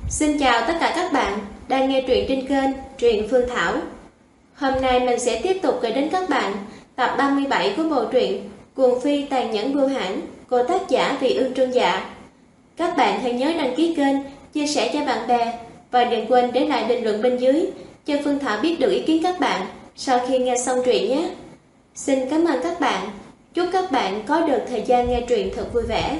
Xin chào tất cả các bạn đang nghe truyện trên kênh Truyện Phương Thảo. Hôm nay mình sẽ tiếp tục gửi đến các bạn tập 37 của bộ truyện Cuồng Phi Tàn Nhẫn Bưu Hãn của tác giả Vị Ương Trương Dạ. Các bạn hãy nhớ đăng ký kênh, chia sẻ cho bạn bè và đừng quên để lại bình luận bên dưới cho Phương Thảo biết được ý kiến các bạn sau khi nghe xong truyện nhé. Xin cảm ơn các bạn. Chúc các bạn có được thời gian nghe truyện thật vui vẻ.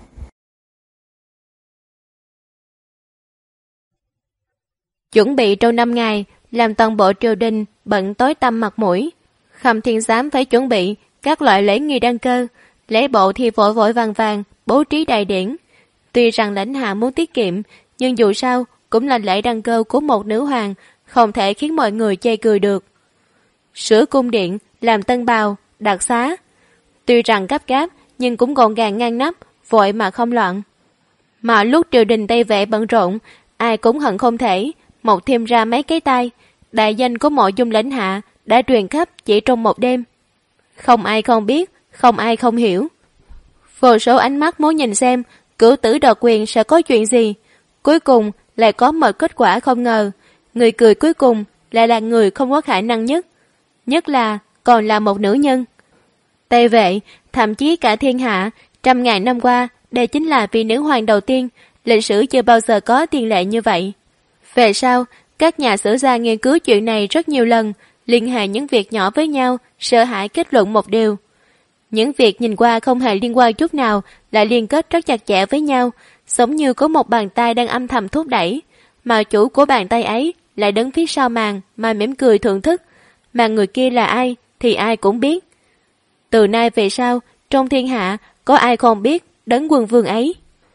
Chuẩn bị trong 5 ngày, làm toàn bộ triều đình bận tối tăm mặt mũi. Khâm Thiên Giám phải chuẩn bị các loại lễ nghi đăng cơ, lễ bộ thì vội vội vàng vàng, bố trí đại điển. Tuy rằng lãnh hạ muốn tiết kiệm, nhưng dù sao cũng là lễ đăng cơ của một nữ hoàng, không thể khiến mọi người chê cười được. Sửa cung điện, làm tân bào, đặc xá. Tuy rằng gấp gáp, nhưng cũng gọn gàng ngăn nắp, vội mà không loạn. Mà lúc triều đình Tây Vệ bận rộn, ai cũng hận không thể mọc thêm ra mấy cái tay. Đại danh của Mộ Dung lãnh hạ đã truyền khắp chỉ trong một đêm. Không ai không biết, không ai không hiểu. Vô số ánh mắt muốn nhìn xem cửu tử đoạt quyền sẽ có chuyện gì. Cuối cùng lại có một kết quả không ngờ. Người cười cuối cùng lại là người không có khả năng nhất. Nhất là còn là một nữ nhân. Tây Vệ, thậm chí cả thiên hạ, trăm ngàn năm qua, đây chính là vị nữ hoàng đầu tiên. Lịch sử chưa bao giờ có tiền lệ như vậy. Về sau, các nhà sử gia nghiên cứu chuyện này rất nhiều lần, liên hệ những việc nhỏ với nhau, sợ hãi kết luận một điều. Những việc nhìn qua không hề liên quan chút nào lại liên kết rất chặt chẽ với nhau, giống như có một bàn tay đang âm thầm thúc đẩy, mà chủ của bàn tay ấy lại đứng phía sau màn mà mỉm cười thưởng thức, mà người kia là ai thì ai cũng biết. Từ nay về sau, trong thiên hạ có ai không biết đấng quân vương ấy.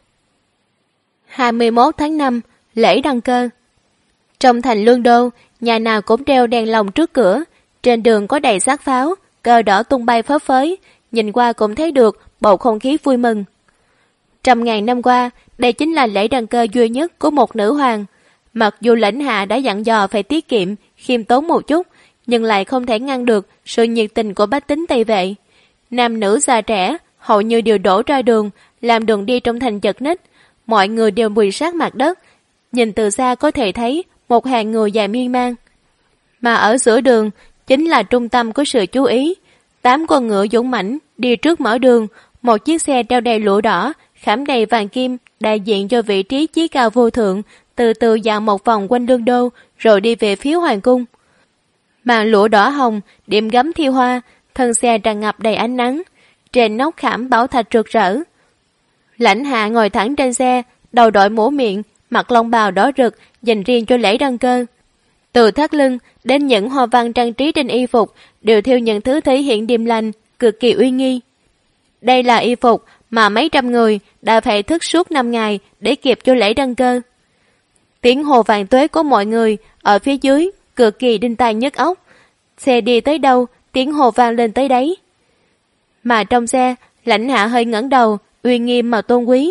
21 tháng 5, lễ đăng cơ. Trong thành Lương Đô, nhà nào cũng treo đèn lồng trước cửa, trên đường có đầy xác pháo, cờ đỏ tung bay phấp phới, nhìn qua cũng thấy được bầu không khí vui mừng. Trăm ngàn năm qua, đây chính là lễ đăng cơ duy nhất của một nữ hoàng. Mặc dù lãnh hạ đã dặn dò phải tiết kiệm, khiêm tốn một chút, nhưng lại không thể ngăn được sự nhiệt tình của bách tính Tây Vệ. Nam nữ già trẻ, hầu như đều đổ ra đường, làm đường đi trong thành chật ních. Mọi người đều quỳ sát mặt đất, nhìn từ xa có thể thấy một hàng người dài miên man. Mà ở giữa đường chính là trung tâm của sự chú ý. 8 con ngựa dũng mãnh đi trước mở đường, một chiếc xe treo đầy lụa đỏ, khảm đầy vàng kim, đại diện cho vị trí chí cao vô thượng, từ từ dạo một vòng quanh Lương Đô, rồi đi về phía hoàng cung. Màn lụa đỏ hồng, điểm gấm thiêu hoa, thân xe tràn ngập đầy ánh nắng, trên nóc khảm bảo thạch rực rỡ. Lãnh hạ ngồi thẳng trên xe, đầu đội mũ miệng, mặc long bào đỏ rực dành riêng cho lễ đăng cơ. Từ thắt lưng đến những hoa văn trang trí trên y phục đều theo những thứ thể hiện điềm lành, cực kỳ uy nghi. Đây là y phục mà mấy trăm người đã phải thức suốt 5 ngày để kịp cho lễ đăng cơ. Tiếng hồ vàng tuế của mọi người ở phía dưới cực kỳ đinh tai nhức óc. Xe đi tới đâu, tiếng hồ vang lên tới đấy. Mà trong xe, lãnh hạ hơi ngẩng đầu, uy nghiêm mà tôn quý.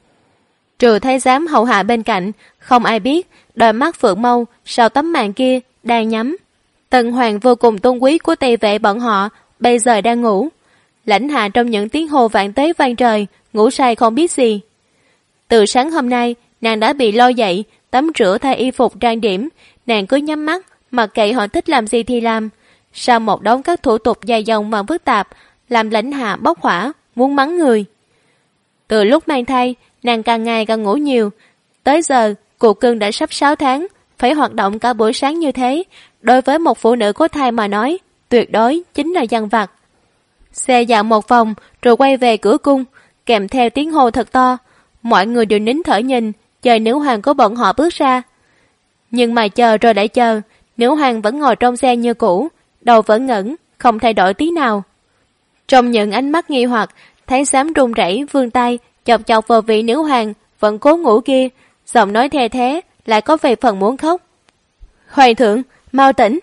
Trừ thái giám hậu hạ bên cạnh, không ai biết đôi mắt phượng mâu sau tấm màn kia đang nhắm. Tần hoàng vô cùng tôn quý của Tây Vệ bọn họ bây giờ đang ngủ. Lãnh hạ trong những tiếng hồ vạn tế vang trời, ngủ say không biết gì. Từ sáng hôm nay, nàng đã bị lo dậy, tắm rửa thay y phục trang điểm, nàng cứ nhắm mắt, mặc kệ họ thích làm gì thì làm. Sau một đống các thủ tục dài dòng mà phức tạp, làm lãnh hạ bốc hỏa, muốn mắng người. Từ lúc mang thai, nàng càng ngày càng ngủ nhiều. Tới giờ, cuộc cưng đã sắp 6 tháng, phải hoạt động cả buổi sáng như thế. Đối với một phụ nữ có thai mà nói, tuyệt đối chính là dằn vặt. Xe dạo một vòng, rồi quay về cửa cung, kèm theo tiếng hô thật to. Mọi người đều nín thở nhìn, chờ nữ hoàng của bọn họ bước ra. Nhưng mà chờ rồi lại chờ, nữ hoàng vẫn ngồi trong xe như cũ, đầu vẫn ngẩng, không thay đổi tí nào. Trong những ánh mắt nghi hoặc, thái giám run rẩy vươn tay chọc chọc vào vị nữ hoàng vẫn cố ngủ kia, giọng nói the thế lại có vài phần muốn khóc. Hoàng thượng, mau tỉnh.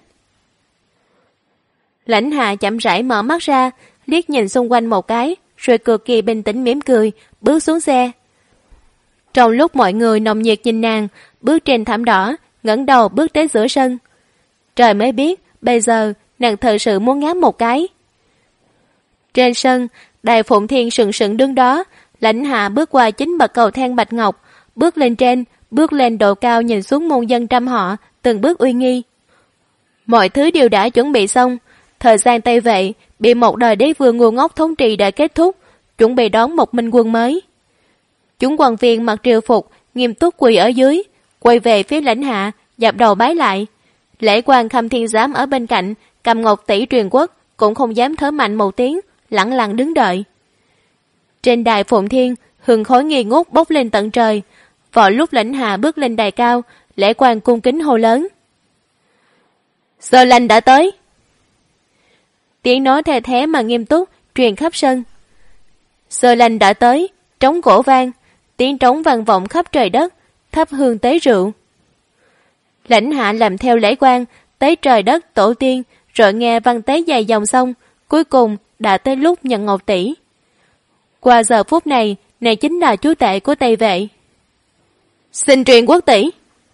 Lãnh hạ chậm rãi mở mắt ra, liếc nhìn xung quanh một cái, rồi cực kỳ bình tĩnh mỉm cười, bước xuống xe. Trong lúc mọi người nồng nhiệt nhìn nàng, bước trên thảm đỏ, ngẩng đầu bước đến giữa sân. Trời mới biết, bây giờ nàng thật sự muốn ngáp một cái. Trên sân, Đài Phụng Thiên sừng sững đứng đó, lãnh hạ bước qua 9 bậc cầu thang bạch ngọc, bước lên trên, bước lên độ cao nhìn xuống muôn dân trăm họ, từng bước uy nghi. Mọi thứ đều đã chuẩn bị xong, thời gian Tây Vệ bị một đời đế vương ngu ngốc thống trị đã kết thúc, chuẩn bị đón một minh quân mới. Chúng quan viên mặc triều phục, nghiêm túc quỳ ở dưới, quay về phía lãnh hạ, dập đầu bái lại. Lễ quan Khâm Thiên Giám ở bên cạnh, cầm ngọc tỷ truyền quốc, cũng không dám thở mạnh một tiếng, lặng lặng đứng đợi. Trên đài Phụng Thiên, hương khói nghi ngút bốc lên tận trời. Vào lúc lãnh hạ bước lên đài cao, lễ quan cung kính hô lớn: "Giờ lành đã tới." Tiếng nói the thé mà nghiêm túc truyền khắp sân. Giờ lành đã tới, trống cổ vang, tiếng trống vang vọng khắp trời đất, thắp hương tế rượu. Lãnh hạ làm theo lễ quan, tế trời đất tổ tiên, rồi nghe văn tế dài dòng xong, cuối cùng đã tới lúc nhận ngọc tỷ. Qua giờ phút này, này chính là chúa tể của Tây Vệ. "Xin truyền quốc tỷ."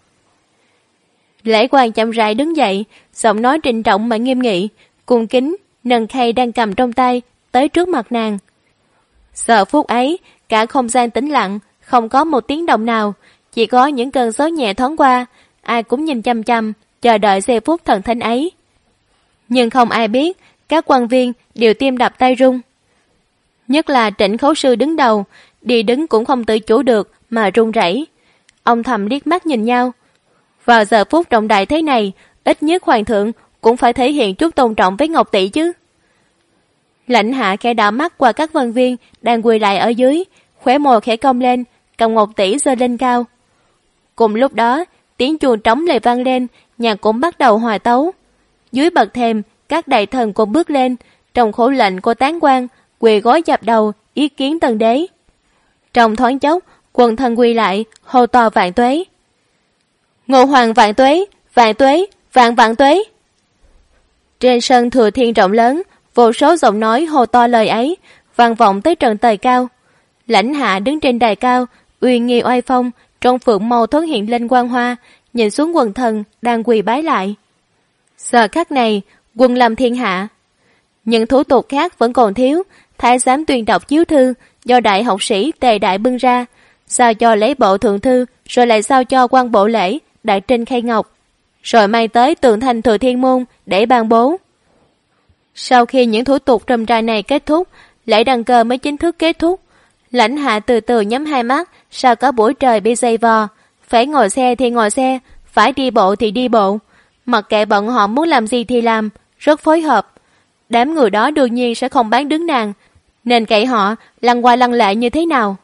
Lễ quan chậm rãi đứng dậy, giọng nói trịnh trọng mà nghiêm nghị, cung kính nâng khay đang cầm trong tay tới trước mặt nàng. Giờ phút ấy, cả không gian tĩnh lặng, không có một tiếng động nào, chỉ có những cơn gió nhẹ thoáng qua, ai cũng nhìn chăm chăm, chờ đợi giây phút thần thánh ấy. Nhưng không ai biết, các quan viên đều tim đập tay run. Nhất là Trịnh Khấu Sư đứng đầu, đi đứng cũng không tự chủ được mà run rẩy. Ông thầm liếc mắt nhìn nhau. Vào giờ phút trọng đại thế này, ít nhất hoàng thượng cũng phải thể hiện chút tôn trọng với Ngọc Tỷ chứ. Lãnh hạ khẽ đảo mắt qua các văn viên đang quỳ lại ở dưới, khóe môi khẽ cong lên, cầm Ngọc Tỷ giơ lên cao. Cùng lúc đó, tiếng chuông trống lại vang lên, nhạc cũng bắt đầu hòa tấu. Dưới bậc thềm, các đại thần cũng bước lên, trong khổ lệnh của tán quan, quỳ gối dập đầu, ý kiến tân đế. Trong thoáng chốc, quần thần quỳ lại, hô to vạn tuế. "Ngô hoàng vạn tuế, vạn tuế, vạn vạn tuế." Trên sân Thừa Thiên rộng lớn, vô số giọng nói hô to lời ấy, vang vọng tới trần trời cao. Lãnh hạ đứng trên đài cao, uy nghi oai phong, trong phượng màu thoáng hiện lên quang hoa, nhìn xuống quần thần đang quỳ bái lại. Giờ khắc này, quân lâm thiên hạ. Những thủ tục khác vẫn còn thiếu, thái giám tuyên đọc chiếu thư do đại học sĩ Tề Đại bưng ra, sao cho lễ bộ thượng thư, rồi lại sao cho quan bộ lễ đại trinh khay ngọc, rồi mang tới tường thành Thừa Thiên môn để ban bố. Sau khi những thủ tục trầm trai này kết thúc, lễ đăng cơ mới chính thức kết thúc. Lãnh hạ từ từ nhắm hai mắt, sao cả buổi trời bị dày vò, phải ngồi xe thì ngồi xe, phải đi bộ thì đi bộ, mặc kệ bọn họ muốn làm gì thì làm, rất phối hợp. Đám người đó đương nhiên sẽ không bán đứng nàng, nên kệ họ lăn qua lăn lại như thế nào.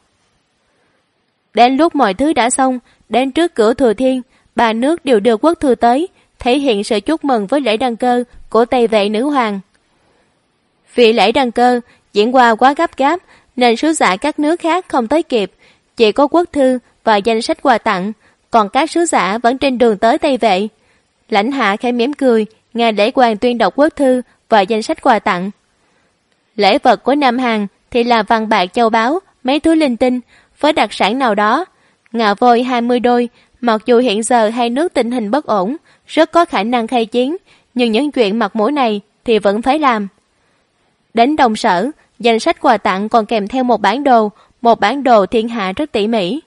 Đến lúc mọi thứ đã xong, đến trước cửa Thừa Thiên, ba nước đều đưa quốc thư tới, thể hiện sự chúc mừng với lễ đăng cơ của Tây Vệ nữ hoàng. Vì lễ đăng cơ diễn qua quá gấp gáp, nên sứ giả các nước khác không tới kịp, chỉ có quốc thư và danh sách quà tặng, còn các sứ giả vẫn trên đường tới Tây Vệ. Lãnh hạ khẽ mỉm cười, nghe lễ quan tuyên đọc quốc thư và danh sách quà tặng. Lễ vật của Nam Hàn thì là vàng bạc châu báu, mấy thứ linh tinh, với đặc sản nào đó. Ngà voi 20 đôi, mặc dù hiện giờ hai nước tình hình bất ổn, rất có khả năng khai chiến, nhưng những chuyện mặt mũi này thì vẫn phải làm. Đến Đông Sở, danh sách quà tặng còn kèm theo một bản đồ thiên hạ rất tỉ mỉ.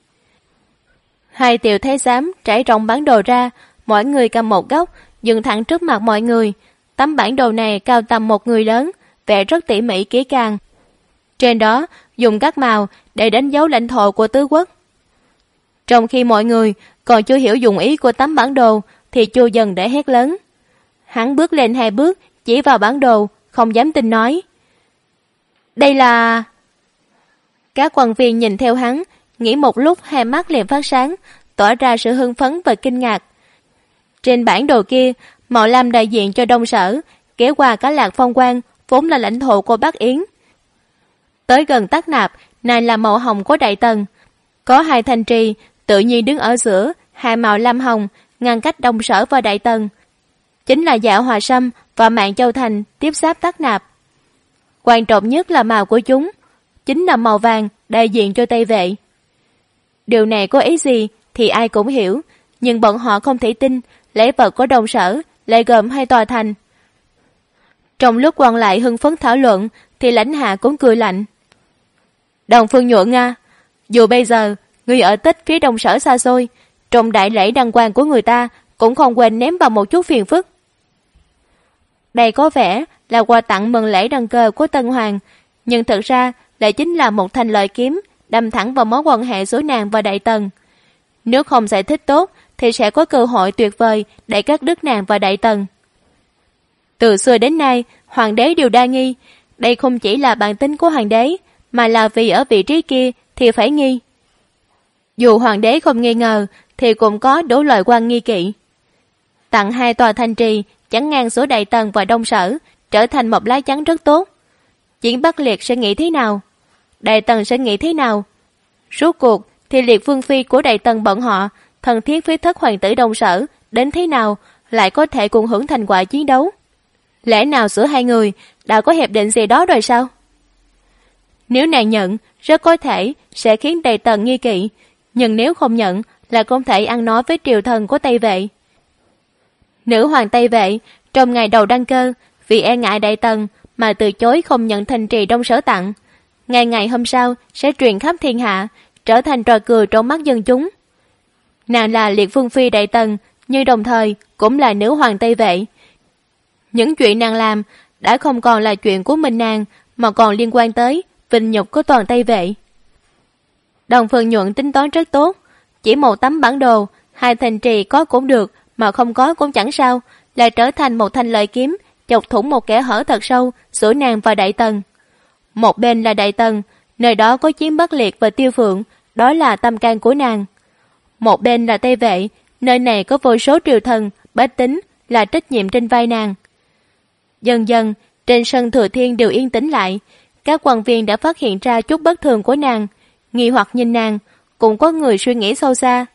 Hai tiểu thái giám trải rộng bản đồ ra, mỗi người cầm một góc, dừng thẳng trước mặt mọi người. Tấm bản đồ này cao tầm một người lớn, vẽ rất tỉ mỉ kỹ càng. Trên đó dùng các màu để đánh dấu lãnh thổ của tứ quốc. Trong khi mọi người còn chưa hiểu dụng ý của tấm bản đồ, thì Chu Dần đã hét lớn. Hắn bước lên 2 bước, chỉ vào bản đồ, không dám tin nói: "Đây là..." Các quan viên nhìn theo hắn, nghĩ một lúc hai mắt liền phát sáng, tỏ ra sự hưng phấn và kinh ngạc. Trên bản đồ kia, màu lam đại diện cho Đông Sở, kéo qua cả Lạc Phong Quang, vốn là lãnh thổ của Bắc Yến. Tới gần Tắc Nạp, này là màu hồng của Đại Tần. Có 2 thành trì, tự nhiên đứng ở giữa, 2 màu lam hồng, ngăn cách Đông Sở và Đại Tần. Chính là Dạ Hòa Sâm và Mạn Châu Thành tiếp giáp Tắc Nạp. Quan trọng nhất là màu của chúng, chính là màu vàng đại diện cho Tây Vệ. Điều này có ý gì thì ai cũng hiểu, nhưng bọn họ không thể tin lễ vật của Đông Sở lại gồm 2 tòa thành. Trong lúc quan lại hưng phấn thảo luận thì lãnh hạ cũng cười lạnh. Đồng Phương Nhuận à, dù bây giờ người ở tích phía Đông Sở xa xôi, trong đại lễ đăng quang của người ta cũng không quên ném vào một chút phiền phức. Đây có vẻ là quà tặng mừng lễ đăng cơ của Tân Hoàng, nhưng thực ra lại chính là một thanh lợi kiếm đâm thẳng vào mối quan hệ giữa nàng và Đại Tần. Nếu không giải thích tốt thì sẽ có cơ hội tuyệt vời để cắt đứt nàng và Đại Tần. Từ xưa đến nay, hoàng đế đều đa nghi. Đây không chỉ là bản tính của hoàng đế, mà là vì ở vị trí kia thì phải nghi. Dù hoàng đế không nghi ngờ, thì cũng có đủ loại quan nghi kỵ. Tặng 2 tòa thành trì chắn ngang giữa Đại Tần và Đông Sở, trở thành một lá chắn rất tốt. Chiến Bắc Liệt sẽ nghĩ thế nào? Đại Tần sẽ nghĩ thế nào? Rốt cuộc thì Liệt Vương Phi của Đại Tần bọn họ, thân thiết với thất hoàng tử Đông Sở, đến thế nào lại có thể cùng hưởng thành quả chiến đấu? Lẽ nào giữa hai người đã có hiệp định gì đó rồi sao? Nếu nàng nhận, rất có thể sẽ khiến Đại Tần nghi kỵ, nhưng nếu không nhận là không thể ăn nói với triều thần của Tây Vệ. Nữ hoàng Tây Vệ trong ngày đầu đăng cơ vì e ngại Đại Tần mà từ chối không nhận thành trì Đông Sở tặng, ngày hôm sau sẽ truyền khắp thiên hạ, trở thành trò cười trong mắt dân chúng. Nàng là Liệt Vương Phi Đại Tần, nhưng đồng thời cũng là nữ hoàng Tây Vệ. Những chuyện nàng làm đã không còn là chuyện của mình nàng, mà còn liên quan tới vinh nhục của toàn Tây Vệ. Đồng Phương Nhuận tính toán rất tốt, chỉ một tấm bản đồ, 2 thành trì có cũng được, mà không có cũng chẳng sao, lại trở thành một thanh lợi kiếm chọc thủng một kẽ hở thật sâu giữa nàng và Đại Tần. Một bên là Đại Tần, nơi đó có Chiến Bắc Liệt và Tiêu Phượng, đó là tâm can của nàng. Một bên là Tây Vệ, nơi này có vô số triều thần, bách tính, là trách nhiệm trên vai nàng. Dần dần, trên sân Thừa Thiên đều yên tĩnh lại, các quan viên đã phát hiện ra chút bất thường của nàng, nghi hoặc nhìn nàng, cũng có người suy nghĩ sâu xa.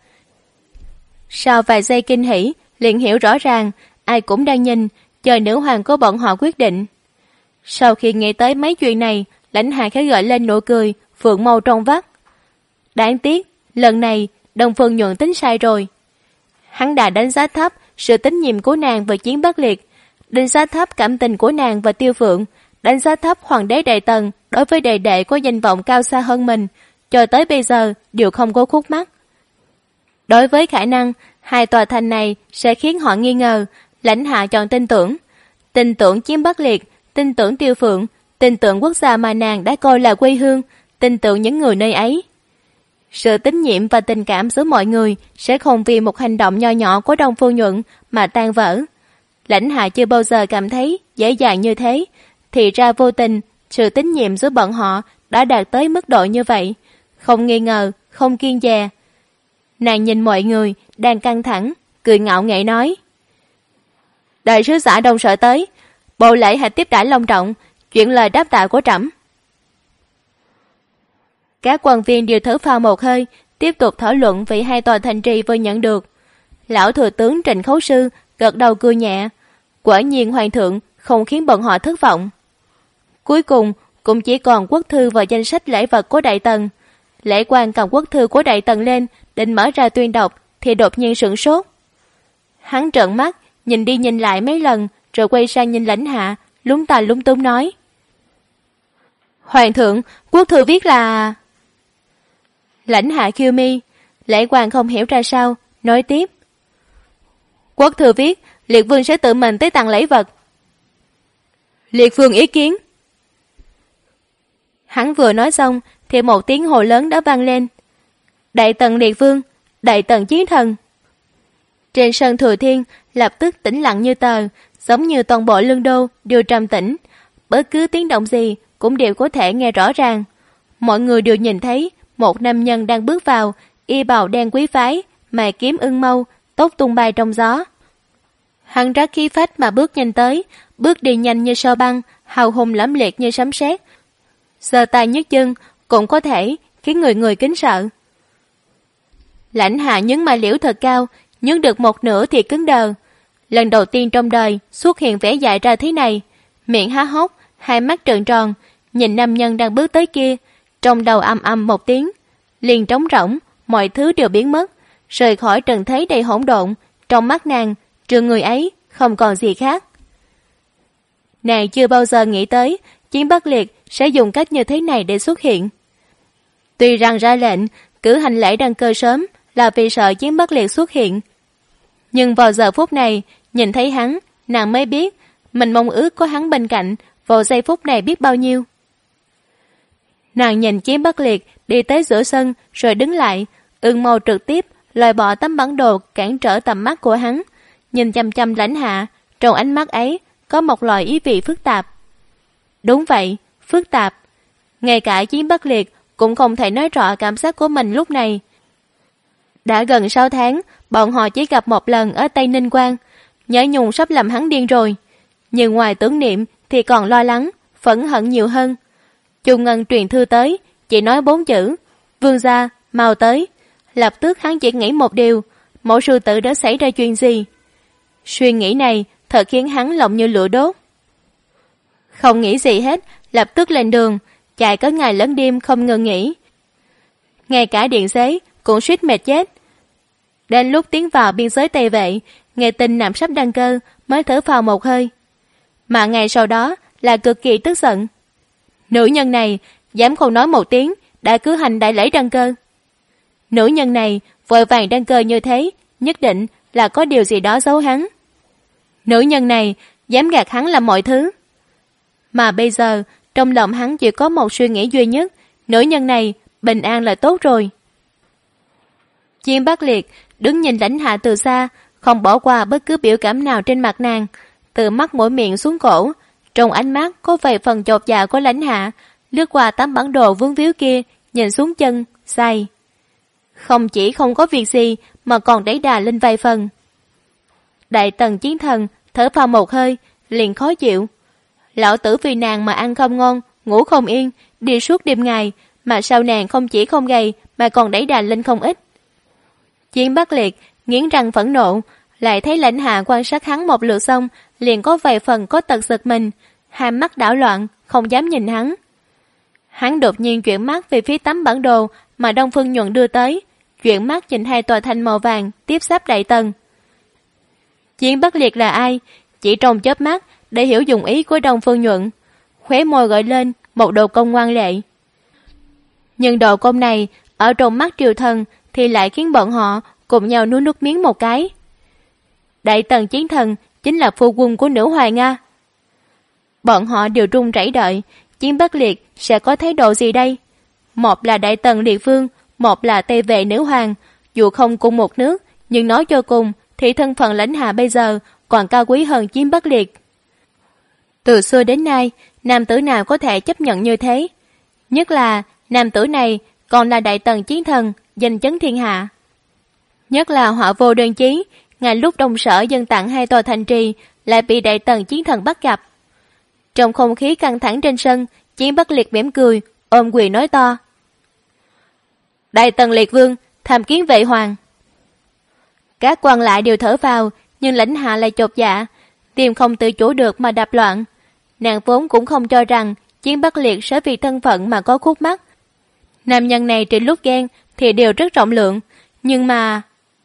Sau vài giây kinh hỉ, liền hiểu rõ ràng, ai cũng đang nhìn, chờ nữ hoàng của bọn họ quyết định. Sau khi nghĩ tới mấy chuyện này, Lãnh Hạ khẽ gợi lên nụ cười, phượng mâu trong vắt. Đáng tiếc, lần này, Đông Phương Nhuận tính sai rồi. Hắn đã đánh giá thấp sự tín nhiệm của nàng với Chiến Bắc Liệt, đánh giá thấp cảm tình của nàng và Tiêu Phượng, đánh giá thấp hoàng đế Đại Tần đối với đệ đệ có danh vọng cao xa hơn mình, cho tới bây giờ đều không có khúc mắc. Đối với khả năng 2 tòa thành này sẽ khiến họ nghi ngờ, Lãnh Hạ chọn tin tưởng Chiến Bắc Liệt, tin tưởng Tiêu Phượng, tin tưởng quốc gia mà nàng đã coi là quê hương, tin tưởng những người nơi ấy. Sự tín nhiệm và tình cảm giữa mọi người sẽ không vì một hành động nho nhỏ của Đông Phương Nhuận mà tan vỡ. Lãnh Hạ chưa bao giờ cảm thấy dễ dàng như thế, thì ra vô tình sự tín nhiệm giữa bọn họ đã đạt tới mức độ như vậy, không nghi ngờ, không kiêng dè. Nàng nhìn mọi người đang căng thẳng, cười ngạo nghễ nói: Đại sứ giả Đông Sở tới, bộ lễ hãy tiếp đãi long trọng, chuyện lời đáp tạ của trẫm. Các quan viên đều thở phào một hơi, tiếp tục thảo luận về 2 tòa thành trì vừa nhận được. Lão thừa tướng Trịnh Khấu Sư gật đầu cười nhẹ, quả nhiên hoàng thượng không khiến bọn họ thất vọng. Cuối cùng cũng chỉ còn quốc thư và danh sách lễ vật của Đại Tần. Lễ quan cầm quốc thư của Đại Tần lên, định mở ra tuyên đọc thì đột nhiên sửng sốt. Hắn trợn mắt, nhìn đi nhìn lại mấy lần, rồi quay sang nhìn Lãnh Hạ, lúng ta lúng túng nói: Hoàng thượng, quốc thư viết là... Lãnh Hạ khiêu mi, lễ quan không hiểu ra sao, nói tiếp: Quốc thư viết, Liệt Vương sẽ tự mình tới tặng lễ vật. Liệt Vương ý kiến. Hắn vừa nói xong thì một tiếng hồ lớn đã vang lên: Đại Tần Liệt Vương, Đại Tần chiến thần. Trên sân Thừa Thiên lập tức tĩnh lặng như tờ, giống như toàn bộ Lương Đô đều trầm tĩnh, bất cứ tiếng động gì cũng đều có thể nghe rõ ràng. Mọi người đều nhìn thấy một nam nhân đang bước vào, y bào đen quý phái, mày kiếm ưng mâu, tóc tung bay trong gió. Hắn rất khí phách mà bước nhanh tới, bước đi nhanh như sao băng, hào hùng lẫm liệt như sấm sét. Giơ tay nhấc chân cũng có thể khiến người kính sợ. Lãnh Hạ nhấn mai liễu thật cao, nhấn được một nửa thì cứng đờ. Lần đầu tiên trong đời xuất hiện vẻ dại ra thế này, miệng há hốc, hai mắt trợn tròn, nhìn nam nhân đang bước tới kia, trong đầu ầm ầm một tiếng, liền trống rỗng, mọi thứ đều biến mất, rời khỏi trần thế đầy hỗn độn. Trong mắt nàng, trừ người ấy không còn gì khác. Nàng chưa bao giờ nghĩ tới Chiến Bắc Liệt sẽ dùng cách như thế này để xuất hiện. Tuy rằng ra lệnh cử hành lễ đăng cơ sớm là vì sợ Chiến Bắc Liệt xuất hiện. Nhưng vào giờ phút này, nhìn thấy hắn, nàng mới biết mình mong ước có hắn bên cạnh vào giây phút này biết bao nhiêu. Nàng nhìn Chiến Bắc Liệt đi tới giữa sân rồi đứng lại, ương mâu trực tiếp loại bỏ tấm bản đồ cản trở tầm mắt của hắn, nhìn chăm chăm Lãnh Hạ, trong ánh mắt ấy có một loại ý vị phức tạp. Đúng vậy, phức tạp. Ngay cả Chiến Bắc Liệt cũng không thể nói rõ cảm giác của mình lúc này. Đã gần 6 tháng, bọn họ chỉ gặp một lần ở Tây Ninh Quan, nhớ nhung sắp làm hắn điên rồi. Nhưng ngoài tưởng niệm thì còn lo lắng, phẫn hận nhiều hơn. Chu Ngân truyền thư tới, chỉ nói 4 chữ: Vương gia, mau tới. Lập tức hắn chỉ nghĩ một điều: Mẫu sư tử đã xảy ra chuyện gì? Suy nghĩ này thật khiến hắn lòng như lửa đốt. Không nghĩ gì hết, lập tức lên đường, chạy có ngày lẫn đêm không ngừng nghỉ. Ngay cả điện xế cũng suýt mệt chết. Đến lúc tiến vào biên giới Tây Vệ, nghe tin Nam sắp đăng cơ mới thở phào một hơi. Mà ngày sau đó là cực kỳ tức giận. Nữ nhân này dám không nói một tiếng đã cử hành đại lễ đăng cơ. Nữ nhân này vội vàng đăng cơ như thế, nhất định là có điều gì đó giấu hắn. Nữ nhân này dám gạt hắn làm mọi thứ. Mà bây giờ trong lòng hắn chỉ có một suy nghĩ duy nhất: nữ nhân này bình an là tốt rồi. Chiến Bắc Liệt đứng nhìn Lãnh Hạ từ xa, không bỏ qua bất cứ biểu cảm nào trên mặt nàng, từ mắt mũi miệng xuống cổ. Trong ánh mắt có vài phần chột dạ của Lãnh Hạ, lướt qua tấm bản đồ vướng víu kia, nhìn xuống chân, say. Không chỉ không có việc gì mà còn đẩy đà lên vài phần. Đại Tần Chiến Thần thở phào một hơi, liền khó chịu. Lão tử vì nàng mà ăn không ngon, ngủ không yên, đi suốt đêm ngày, mà sao nàng không chỉ không gầy mà còn đẩy đà lên không ít. Chiến Bắc Liệt nghiến răng phẫn nộ, lại thấy Lãnh Hạ quan sát hắn một lượt xong, liền có vài phần có tật giật mình, hai mắt đảo loạn, không dám nhìn hắn. Hắn đột nhiên chuyển mắt về phía tấm bản đồ mà Đông Phương Nhuận đưa tới, chuyển mắt nhìn hai tòa thành màu vàng tiếp giáp Đại Tần. Chiến Bắc Liệt là ai? Chỉ trong chớp mắt để hiểu dụng ý của Đông Phương Nhuận, khóe môi gợi lên một độ công ngoan lệ. Nhưng độ công này ở trong mắt triều thần thì lại khiến bọn họ cùng nhau nuốt nước miếng một cái. Đại Tần Chiến Thần chính là phu quân của nữ hoàng Nga. Bọn họ đều run rẩy đợi Chiến Bắc Liệt sẽ có thái độ gì đây. Một là Đại Tần Liệt Vương, một là Tây Vệ nữ hoàng, dù không cùng một nước, nhưng nói cho cùng thì thân phận Lãnh Hạ bây giờ còn cao quý hơn Chiến Bắc Liệt. Từ xưa đến nay, nam tử nào có thể chấp nhận như thế? Nhất là nam tử này còn là Đại Tần Chiến Thần, danh chấn thiên hạ. Nhất là Họa Vô Đơn Chí, ngay lúc Đông Sở dâng tặng hai tòa thành trì lại bị Đại Tần Chiến Thần bắt gặp. Trong không khí căng thẳng trên sân, Chiến Bắc Liệt mỉm cười, ôm quyền nói to: Đại Tần Liệt Vương, tham kiến Vệ Hoàng. Các quan lại đều thở vào, nhưng Lãnh Hạ lại chột dạ, tim không tự chủ được mà đập loạn. Nàng vốn cũng không cho rằng Chiến Bắc Liệt sẽ vì thân phận mà có khúc mắc. Nam nhân này trên lúc ghen thì đều rất rộng lượng, nhưng mà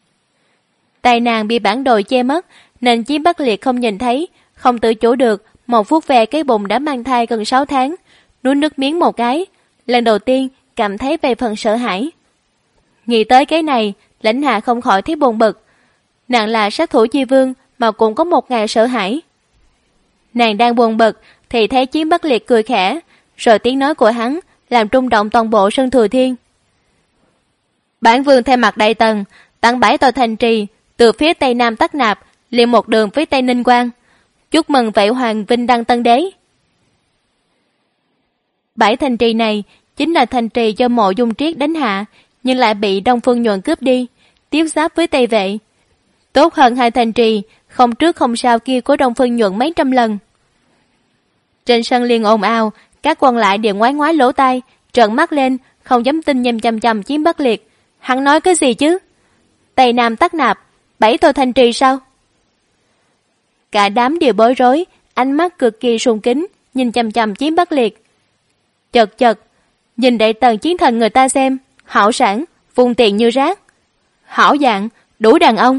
tay nàng bị bản đồ che mất nên Chiến Bắc Liệt không nhìn thấy, không tự chủ được một vuốt ve cái bụng đã mang thai gần 6 tháng, nuốt nước miếng một cái, lần đầu tiên cảm thấy về phần sợ hãi. Nghĩ tới cái này, Lãnh Hạ không khỏi thấy buồn bực. Nàng là sát thủ chi vương mà cũng có một ngày sợ hãi. Nàng đang buồn bực thì thấy Chiến Bắc Liệt cười khẽ, rồi tiếng nói của hắn làm rung động toàn bộ sân Thừa Thiên. Bản vương thay mặt Đại Tần tặng 7 tòa thành trì từ phía tây nam Tắc Nạp liền một đường với Tây Ninh Quan, chúc mừng Vệ Hoàng vinh đăng tân đế. 7 thành trì này chính là thành trì do Mộ Dung Triết đánh hạ, nhưng lại bị Đông Phương Nhuận cướp đi, tiếp giáp với Tây Vệ. Tốt hơn hai thành trì không trước không sau kia của Đông Phương Nhuận mấy trăm lần. Trên sân liền ồn ào, các quan lại đều ngoái ngoái lỗ tai, trợn mắt lên, không dám tin nhìn chằm chằm Chiến Bắc Liệt. Hắn nói cái gì chứ? Tây Nam Tắc Nạp, 7 tòa thành trì sao? Cả đám đều bối rối, ánh mắt cực kỳ sùng kính, nhìn chằm chằm Chiến Bắc Liệt. Chật chật, nhìn Đại Tần Chiến Thần người ta xem, hảo sản, vung tiền như rác. Hảo dạng, đủ đàn ông.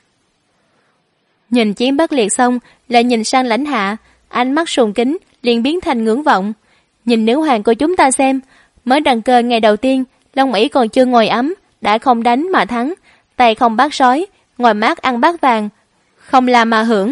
Nhìn Chiến Bắc Liệt xong, lại nhìn sang Lãnh Hạ, ánh mắt sùng kính liền biến thành ngưỡng vọng. Nhìn nữ hoàng của chúng ta xem, mới đăng cơ ngày đầu tiên, Long Mỹ còn chưa ngồi ấm, đã không đánh mà thắng, tay không bát sói, ngồi mát ăn bát vàng, không làm mà hưởng.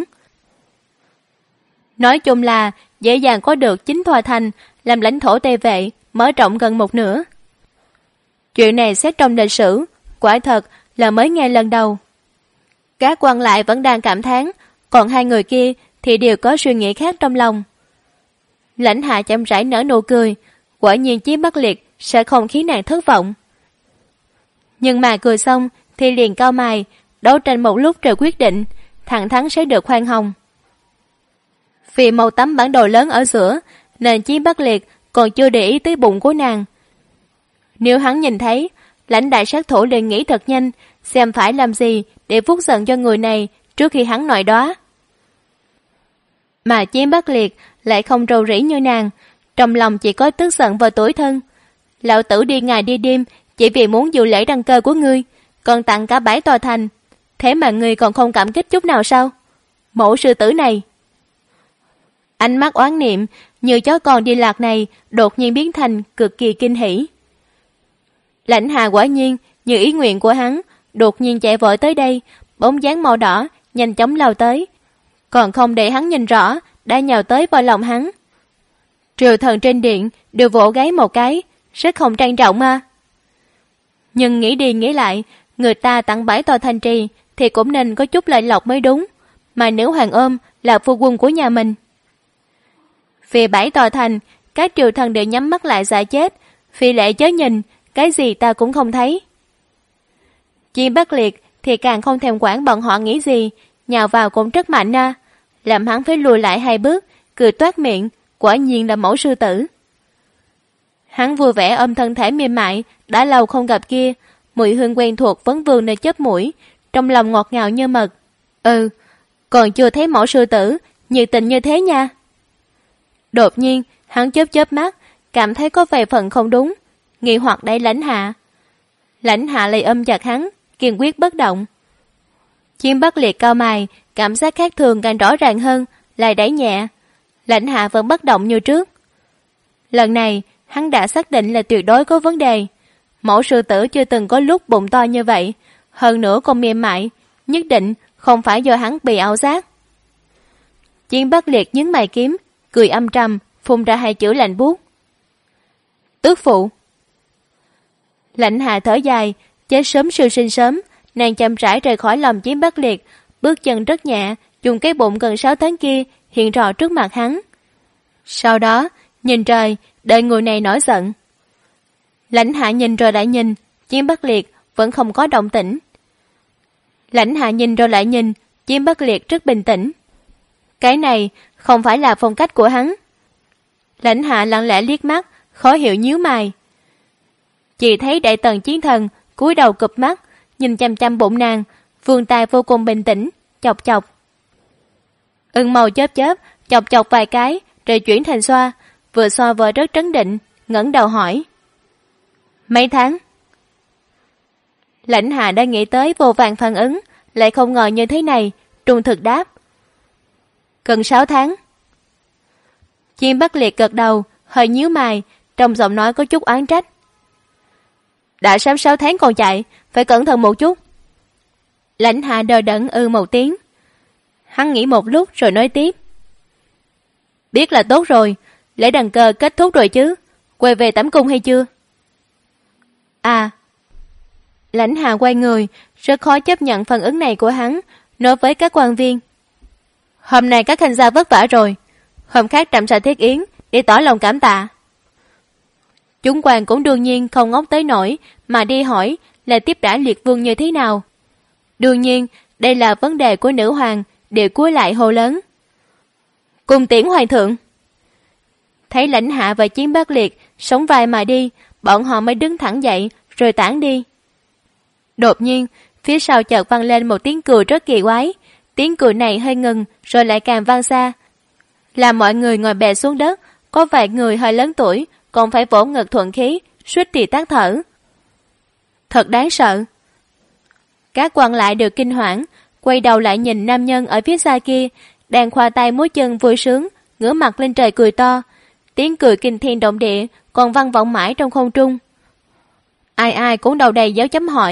Nói chung là dễ dàng có được 9 tòa thành làm lãnh thổ Tây Vệ, mở rộng gần một nửa. Chuyện này xét trong lịch sử, quả thật là mới nghe lần đầu. Các quan lại vẫn đang cảm thán, còn hai người kia thì đều có suy nghĩ khác trong lòng. Lãnh Hạ chậm rãi nở nụ cười, quả nhiên Chí Bắc Liệt sẽ không khiến nàng thất vọng. Nhưng mà cười xong thì liền cau mày, đấu tranh một lúc rồi quyết định, thẳng thắn sẽ được khoan hồng. Vì một tấm bản đồ lớn ở giữa, nên Chí Bắc Liệt còn chưa để ý tới bụng của nàng. Nếu hắn nhìn thấy, lãnh đại sát thủ liền nghĩ thật nhanh, xem phải làm gì để vuốt giận cho người này trước khi hắn nổi đó. Mà Chí Bắc Liệt lại không rầu rĩ như nàng, trong lòng chỉ có tức giận và tủi thân. Lão tử đi ngày đi đêm chỉ vì muốn dự lễ đăng cơ của ngươi, còn tặng cả 7 tòa thành, thế mà ngươi còn không cảm kích chút nào sao? Mẫu sư tử này! Ánh mắt oán niệm như chó con đi lạc này đột nhiên biến thành cực kỳ kinh hỉ. Lãnh Hà quả nhiên như ý nguyện của hắn, đột nhiên chạy vội tới đây, bóng dáng màu đỏ nhanh chóng lao tới, còn không để hắn nhìn rõ đã nhào tới vào lòng hắn. Triều thần trên điện đều vỗ gáy một cái, rất không trang trọng mà. Nhưng nghĩ đi nghĩ lại, người ta tặng 7 tòa thành trì thì cũng nên có chút lợi lộc mới đúng, mà nữ hoàng ôm là phu quân của nhà mình. Vì 7 tòa thành, các triều thần đều nhắm mắt lại giả chết, phi lệ chớ nhìn, cái gì ta cũng không thấy. Chí Bắc Liệt thì càng không thèm quản bọn họ nghĩ gì, nhào vào cũng rất mạnh à, làm hắn phải lùi lại 2 bước, cười toát miệng, quả nhiên là mẫu sư tử. Hắn vui vẻ ôm thân thể mềm mại đã lâu không gặp kia, mùi hương quen thuộc vẫn vương nơi chớp mũi, trong lòng ngọt ngào như mật. Còn chưa thấy mẫu sư tử nhiệt tình như thế nha. Đột nhiên hắn chớp chớp mắt, cảm thấy có vài phần không đúng, nghi hoặc đẩy Lãnh Hạ. Lãnh Hạ lại ôm chặt hắn, kiên quyết bất động. Chí Bắc Liệt cau mày, cảm giác khác thường càng rõ ràng hơn, lại đẩy nhẹ. Lãnh Hạ vẫn bất động như trước. Lần này hắn đã xác định là tuyệt đối có vấn đề. Mẫu sư tử chưa từng có lúc bụng to như vậy, hơn nữa còn mềm mại, nhất định không phải do hắn bị ảo giác. Chí Bắc Liệt nhướng mày kiếm, cười âm trầm, phun ra 2 chữ lạnh buốt. Tước phụ. Lãnh Hạ thở dài, chết sớm siêu sinh sớm, nàng chậm rãi rời khỏi lòng Chí Bắc Liệt, bước chân rất nhẹ, dùng cái bụng gần 6 tháng kia hiện rõ trước mặt hắn. Sau đó, nhìn trời, đợi người này nổi giận. Lãnh Hạ nhìn rồi lại nhìn, Chí Bắc Liệt vẫn không có động tĩnh. Lãnh Hạ nhìn rồi lại nhìn, Chí Bắc Liệt rất bình tĩnh. Cái này không phải là phong cách của hắn. Lãnh Hạ lặng lẽ liếc mắt, khó hiểu nhíu mày. Chỉ thấy đại tần chiến thần cúi đầu cụp mắt, nhìn chăm chăm bụng nàng, vươn tay vô cùng bình tĩnh, chọc chọc. Màu chớp chớp, chọc chọc vài cái, rồi chuyển thành xoa, vừa xoa vừa rất trấn định, ngẩng đầu hỏi. Mấy tháng? Lãnh Hạ đã nghĩ tới vô vàng phản ứng, lại không ngờ như thế này, trung thực đáp. Gần 6 tháng. Chí Bắc Liệt gật đầu, hơi nhíu mày, trong giọng nói có chút oán trách. Đã sắp 6 tháng còn chạy, phải cẩn thận một chút. Lãnh Hạ đờ đẫn một tiếng. Hắn nghĩ một lúc rồi nói tiếp. Biết là tốt rồi, lễ đăng cơ kết thúc rồi chứ, quay về tẩm cung hay chưa? À. Lãnh Hạ quay người, rất khó chấp nhận phản ứng này của hắn, nói với các quan viên. Hôm nay các khanh gia vất vả rồi, hôm khác trạm xạ thiết yến để tỏ lòng cảm tạ. Chúng quan cũng đương nhiên không ngốc tới nổi mà đi hỏi là tiếp đãi liệt vương như thế nào. Đương nhiên đây là vấn đề của nữ hoàng, đều cúi lại hô lớn. Cùng tiễn hoàng thượng. Thấy Lãnh Hạ và Chí Bắc Liệt sống vai mà đi, bọn họ mới đứng thẳng dậy rồi tản đi. Đột nhiên phía sau chợt vang lên một tiếng cười rất kỳ quái. Tiếng cười này hơi ngừng rồi lại càng vang xa, làm mọi người ngồi bè xuống đất. Có vài người hơi lớn tuổi còn phải vỗ ngực thuận khí, suýt thì tắt thở. Thật đáng sợ. Các quan lại đều kinh hoảng, quay đầu lại nhìn nam nhân ở phía xa kia, đang khoa tay múa chân vui sướng, ngửa mặt lên trời cười to. Tiếng cười kinh thiên động địa còn vang vọng mãi trong không trung. Ai ai cũng đầu đầy dấu chấm hỏi,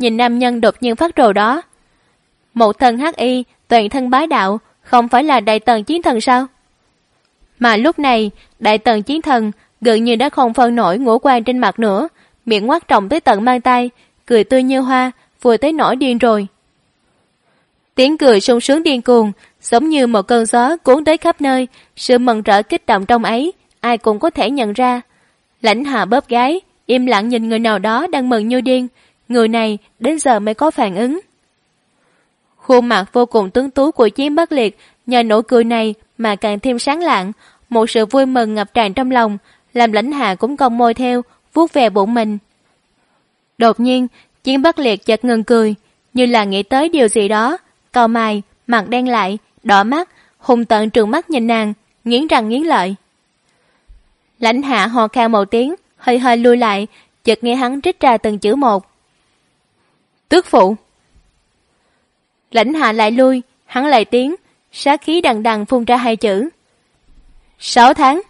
nhìn nam nhân đột nhiên phát rồ đó. Một thân hắc y, toàn thân bá đạo, không phải là đại tần chiến thần sao? Mà lúc này, đại tần chiến thần gần như đã không phân nổi ngũ quan trên mặt nữa, miệng ngoác rộng tới tận mang tay, cười tươi như hoa, vui tới nỗi điên rồi. Tiếng cười sung sướng điên cuồng, giống như một cơn gió cuốn tới khắp nơi, sự mừng rỡ kích động trong ấy, ai cũng có thể nhận ra. Lãnh Hạ bóp gáy, im lặng nhìn người nào đó đang mừng như điên, người này đến giờ mới có phản ứng. Khuôn mặt vô cùng tuấn tú của Chiến Bất Liệt nhờ nụ cười này mà càng thêm sáng lạng, một sự vui mừng ngập tràn trong lòng, làm Lãnh Hạ cũng cong môi theo, vuốt về bụng mình. Đột nhiên, Chiến Bất Liệt chợt ngừng cười, như là nghĩ tới điều gì đó, cau mày, mặt đen lại, đỏ mắt, hung tợn trừng mắt nhìn nàng, nghiến răng nghiến lợi. Lãnh Hạ hò khan một tiếng, hơi hơi lui lại, chợt nghe hắn trích ra từng chữ một. Tước phụ. Lãnh Hạ lại lui, hắn lại tiếng, sát khí đằng đằng phun ra hai chữ. 6 tháng.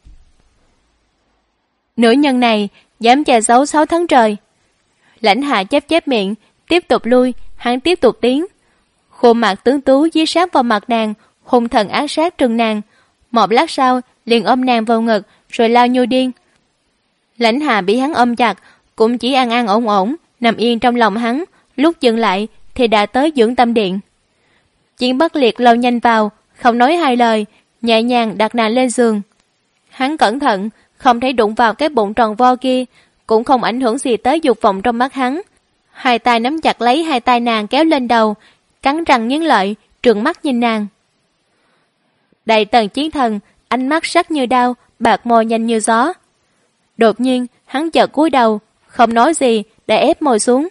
Nữ nhân này dám che giấu 6 tháng trời. Lãnh Hạ chép miệng, tiếp tục lui, hắn tiếp tục tiến. Khuôn mặt tướng tú dí sát vào mặt nàng, hung thần ác sát trừng nàng. Một lát sau, liền ôm nàng vào ngực, rồi lao như điên. Lãnh Hạ bị hắn ôm chặt, cũng chỉ an ổn ổn, nằm yên trong lòng hắn, lúc dừng lại thì đã tới dưỡng tâm điện. Chiến Bất Liệt lao nhanh vào, không nói hai lời, nhẹ nhàng đặt nàng lên giường. Hắn cẩn thận, không thấy đụng vào cái bụng tròn vo kia, cũng không ảnh hưởng gì tới dục vọng trong mắt hắn. Hai tay nắm chặt lấy hai tay nàng kéo lên đầu, cắn răng nghiến lợi, trừng mắt nhìn nàng. Đại tần chiến thần, ánh mắt sắc như đao, bạc môi nhanh như gió. Đột nhiên, hắn chợt cúi đầu, không nói gì, để ép môi xuống.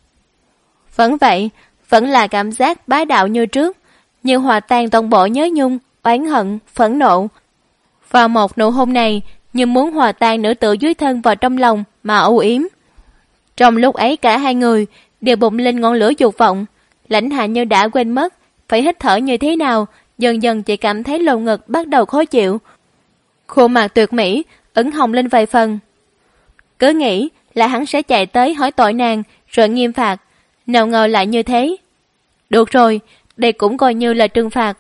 Vẫn vậy, vẫn là cảm giác bá đạo như trước, như hòa tan toàn bộ nhớ nhung, oán hận, phẫn nộ. Vào một nụ hôn này, như muốn hòa tan nữ tử dưới thân vào trong lòng mà âu yếm. Trong lúc ấy cả hai người đều bùng lên ngọn lửa dục vọng. Lãnh Hạ như đã quên mất phải hít thở như thế nào, dần dần chỉ cảm thấy lồng ngực bắt đầu khó chịu. Khuôn mặt tuyệt mỹ ửng hồng lên vài phần. Cứ nghĩ là hắn sẽ chạy tới hỏi tội nàng rồi nghiêm phạt, nào ngờ lại như thế. Được rồi, đây cũng coi như là trừng phạt.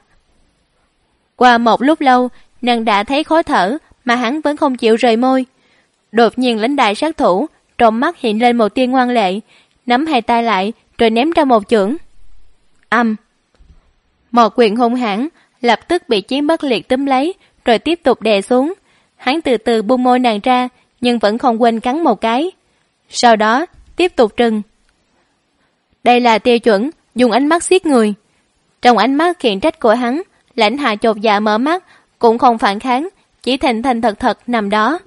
Qua một lúc lâu, nàng đã thấy khó thở mà hắn vẫn không chịu rời môi. Đột nhiên lãnh đại sát thủ, trong mắt hiện lên một tia ngoan lệ, nắm hai tay lại rồi ném ra một chưởng. Âm. Một quyền hung hãn lập tức bị Chiến Bất Liệt túm lấy rồi tiếp tục đè xuống. Hắn từ từ buông môi nàng ra, nhưng vẫn không quên cắn một cái. Sau đó tiếp tục trừng. Đây là tiêu chuẩn dùng ánh mắt giết người. Trong ánh mắt khiển trách của hắn, Lãnh Hạ chột dạ mở mắt, cũng không phản kháng, chỉ thành thành thật nằm đó.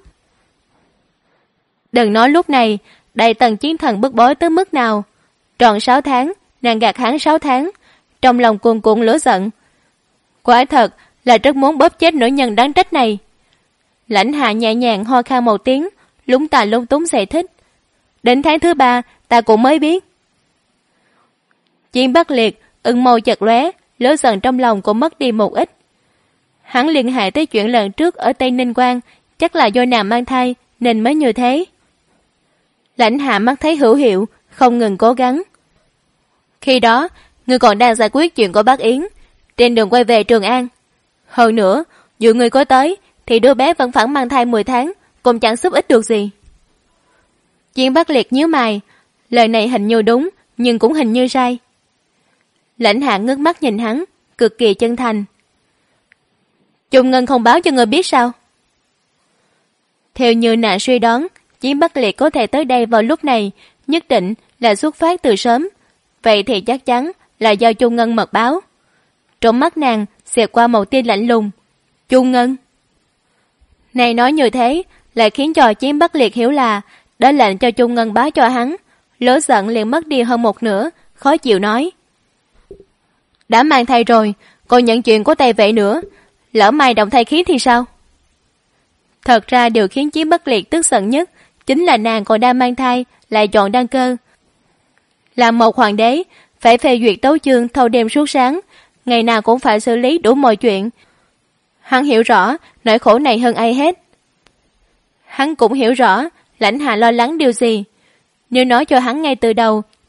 Đừng nói lúc này, đại tần chiến thần bức bối tới mức nào. Tròn 6 tháng, nàng gạt hắn 6 tháng, trong lòng cuồn cuộn lửa giận. Quả thật là rất muốn bóp chết nữ nhân đáng trách này. Lãnh Hạ nhẹ nhàng ho khan một tiếng, lúng ta lung túng giải thích. Đến tháng thứ 3, ta cũng mới biết. Chiến Bất Liệt ưng mâu chật lóe, lửa giận trong lòng cũng mất đi một ít. Hắn liên hệ tới chuyện lần trước ở Tây Ninh Quan, chắc là do nàng mang thai nên mới như thế. Lãnh Hạ mắt thấy hữu hiệu, không ngừng cố gắng. Khi đó, ngươi còn đang giải quyết chuyện của bác Yến, trên đường quay về Trường An. Hơn nữa, dù ngươi có tới, thì đứa bé vẫn phản mang thai 10 tháng, cũng chẳng giúp ích được gì. Chiến Bất Liệt nhíu mày, lời này hình như đúng, nhưng cũng hình như sai. Lãnh Hạ ngước mắt nhìn hắn, cực kỳ chân thành. Trung Ngân không báo cho ngươi biết sao? Theo như nàng suy đoán, Chiến Bất Liệt có thể tới đây vào lúc này, nhất định là xuất phát từ sớm. Vậy thì chắc chắn là do Trung Ngân mật báo. Trong mắt nàng xẹt qua một tia lạnh lùng. Trung Ngân. Này nói như thế, lại khiến cho Chiến Bất Liệt hiểu là đã lệnh cho Trung Ngân báo cho hắn. Lửa giận liền mất đi hơn một nửa, khó chịu nói. Đã mang thai rồi, còn nhận chuyện của Tây Vệ nữa, lỡ mai động thai khí thì sao? Thật ra điều khiến Chiến Bất Liệt tức giận nhất chính là nàng còn đang mang thai, lại chọn đăng cơ. Là một hoàng đế, phải phê duyệt tấu chương thâu đêm suốt sáng, ngày nào cũng phải xử lý đủ mọi chuyện. Hắn hiểu rõ nỗi khổ này hơn ai hết. Hắn cũng hiểu rõ Lãnh Hạ lo lắng điều gì. Nếu nói cho hắn ngay từ đầu,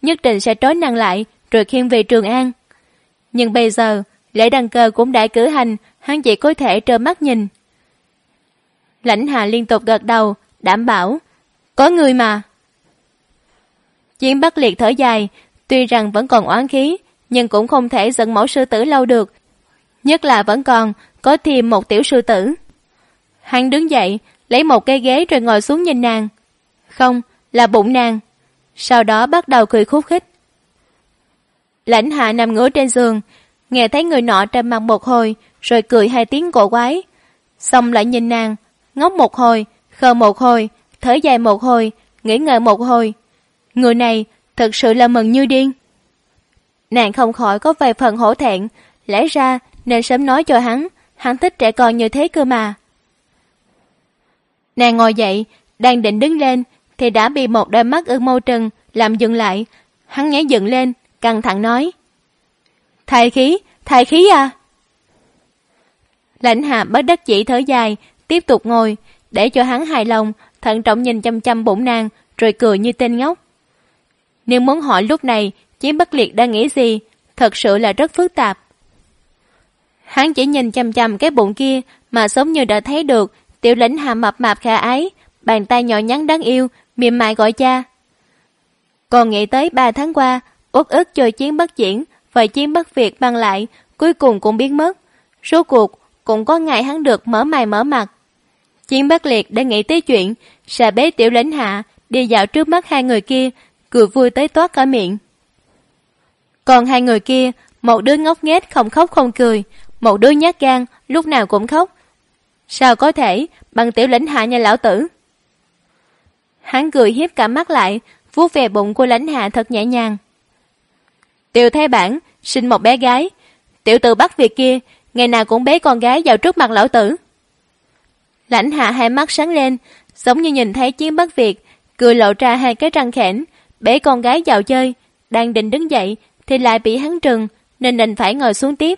nhất định sẽ trói nàng lại rồi khiêng về Trường An. Nhưng bây giờ, lễ đăng cơ cũng đã cử hành, hắn chỉ có thể trơ mắt nhìn. Lãnh Hạ liên tục gật đầu, đảm bảo, có người mà. Chiến Bắc Liệt thở dài, tuy rằng vẫn còn oán khí, nhưng cũng không thể giận mẫu sư tử lâu được, nhất là vẫn còn có thêm một tiểu sư tử. Hắn đứng dậy, lấy một cây ghế rồi ngồi xuống nhìn nàng. Không, là bụng nàng. Sau đó bắt đầu cười khúc khích. Lãnh Hạ nằm ngửa trên giường, nghe thấy người nọ trầm mặc một hồi, rồi cười 2 tiếng cổ quái. Xong lại nhìn nàng, ngốc một hồi, khờ một hồi, thở dài một hồi, nghĩ ngợi một hồi. Người này thật sự là mừng như điên. Nàng không khỏi có vài phần hổ thẹn, lẽ ra nên sớm nói cho hắn thích trẻ con như thế cơ mà. Nàng ngồi dậy, đang định đứng lên, thì đã bị một đôi mắt ương mâu trừng làm dừng lại. Hắn nhảy dựng lên, căng thẳng nói: Thai khí à? Lãnh Hạ bất đắc chỉ thở dài, tiếp tục ngồi, để cho hắn hài lòng, thận trọng nhìn chăm chăm bụng nàng, rồi cười như tên ngốc. Nếu muốn hỏi lúc này Chiến Bắc Liệt đang nghĩ gì, thật sự là rất phức tạp. Hắn chỉ nhìn chăm chăm cái bụng kia mà giống như đã thấy được tiểu Lãnh Hạ mập mạp khả ái, bàn tay nhỏ nhắn đáng yêu, mềm mại gọi cha. Còn nghĩ tới 3 tháng qua, uất ức cho Chiến Bắc Diễn và Chiến Bắc Việt mang lại, cuối cùng cũng biến mất. Rốt cuộc cũng có ngày hắn được mở mày mở mặt. Chiến Bắc Liệt đã nghĩ tới chuyện sẽ bế tiểu Lãnh Hạ đi dạo trước mắt 2 người kia, cười vui tới toát cả miệng. Còn 2 người kia, một đứa ngốc nghếch không khóc không cười, một đứa nhát gan lúc nào cũng khóc. Sao có thể bằng tiểu Lãnh Hạ nhà lão tử? Hắn cười hiếp cả mắt lại, vuốt về bụng của Lãnh Hạ thật nhẹ nhàng. Tiểu Thái Bản sinh một bé gái, tiểu tử Bắc Việt kia ngày nào cũng bế con gái vào trước mặt lão tử. Lãnh Hạ 2 mắt sáng lên, giống như nhìn thấy Chiến Bắc Việt, cười lộ ra 2 cái răng khẽn, bế con gái vào chơi, đang định đứng dậy thì lại bị hắn trừng, nên đành phải ngồi xuống tiếp.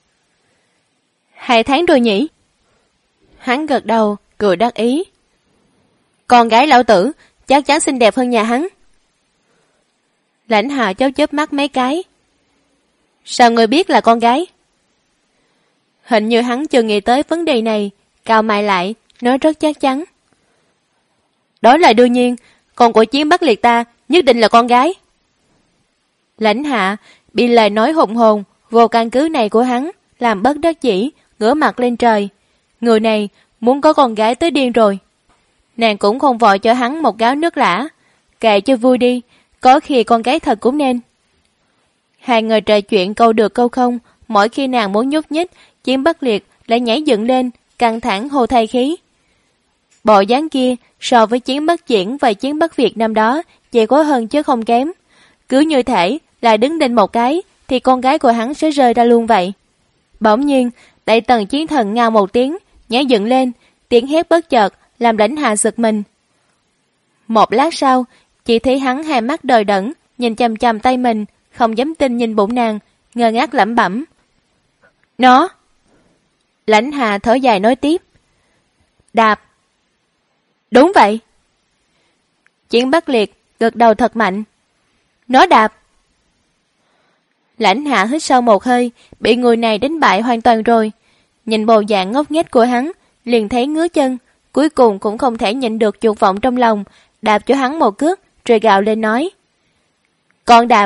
2 tháng rồi nhỉ? Hắn gật đầu, cười đắc ý. Con gái lão tử chắc chắn xinh đẹp hơn nhà hắn. Lãnh Hạ chớp mắt mấy cái. Sao người biết là con gái? Hình như hắn chưa nghĩ tới vấn đề này, cau mày lại, nói rất chắc chắn. Đó là đương nhiên, con của Chiến Bắc Liệt ta nhất định là con gái. Lãnh Hạ bị lời nói hùng hồn, vô căn cứ này của hắn làm bất đắc dĩ, ngửa mặt lên trời. Người này muốn có con gái tới điên rồi. Nàng cũng không vội cho hắn một gáo nước lã, kệ cho vui đi, có khi con gái thật cũng nên. 2 người trò chuyện câu được câu không, mỗi khi nàng muốn nhúc nhích, Chiến Bắc Liệt lại nhảy dựng lên, căng thẳng hô thay khí. Bộ dáng kia so với Chiến Bắc Diễn và Chiến Bắc Việt năm đó chỉ có hơn chứ không kém. Cứ như thể là đứng lên một cái thì con gái của hắn sẽ rơi ra luôn vậy. Bỗng nhiên Đại Tần Chiến Thần ngao một tiếng, nhảy dựng lên, tiếng hét bất chợt làm Lãnh Hạ giật mình. Một lát sau, chỉ thấy hắn 2 mắt đờ đẫn nhìn chằm chằm tay mình, không dám tin nhìn bụng nàng, ngơ ngác lẩm bẩm. Nó. Lãnh Hạ thở dài nói tiếp. Đạp. Đúng vậy. Chiến Bắc Liệt gật đầu thật mạnh. Nó đạp. Lãnh Hạ hít sâu một hơi, bị người này đánh bại hoàn toàn rồi. Nhìn bộ dạng ngốc nghếch của hắn, liền thấy ngứa chân, cuối cùng cũng không thể nhịn được dục vọng trong lòng, đạp cho hắn một cước, rồi gào lên nói. Con đạp.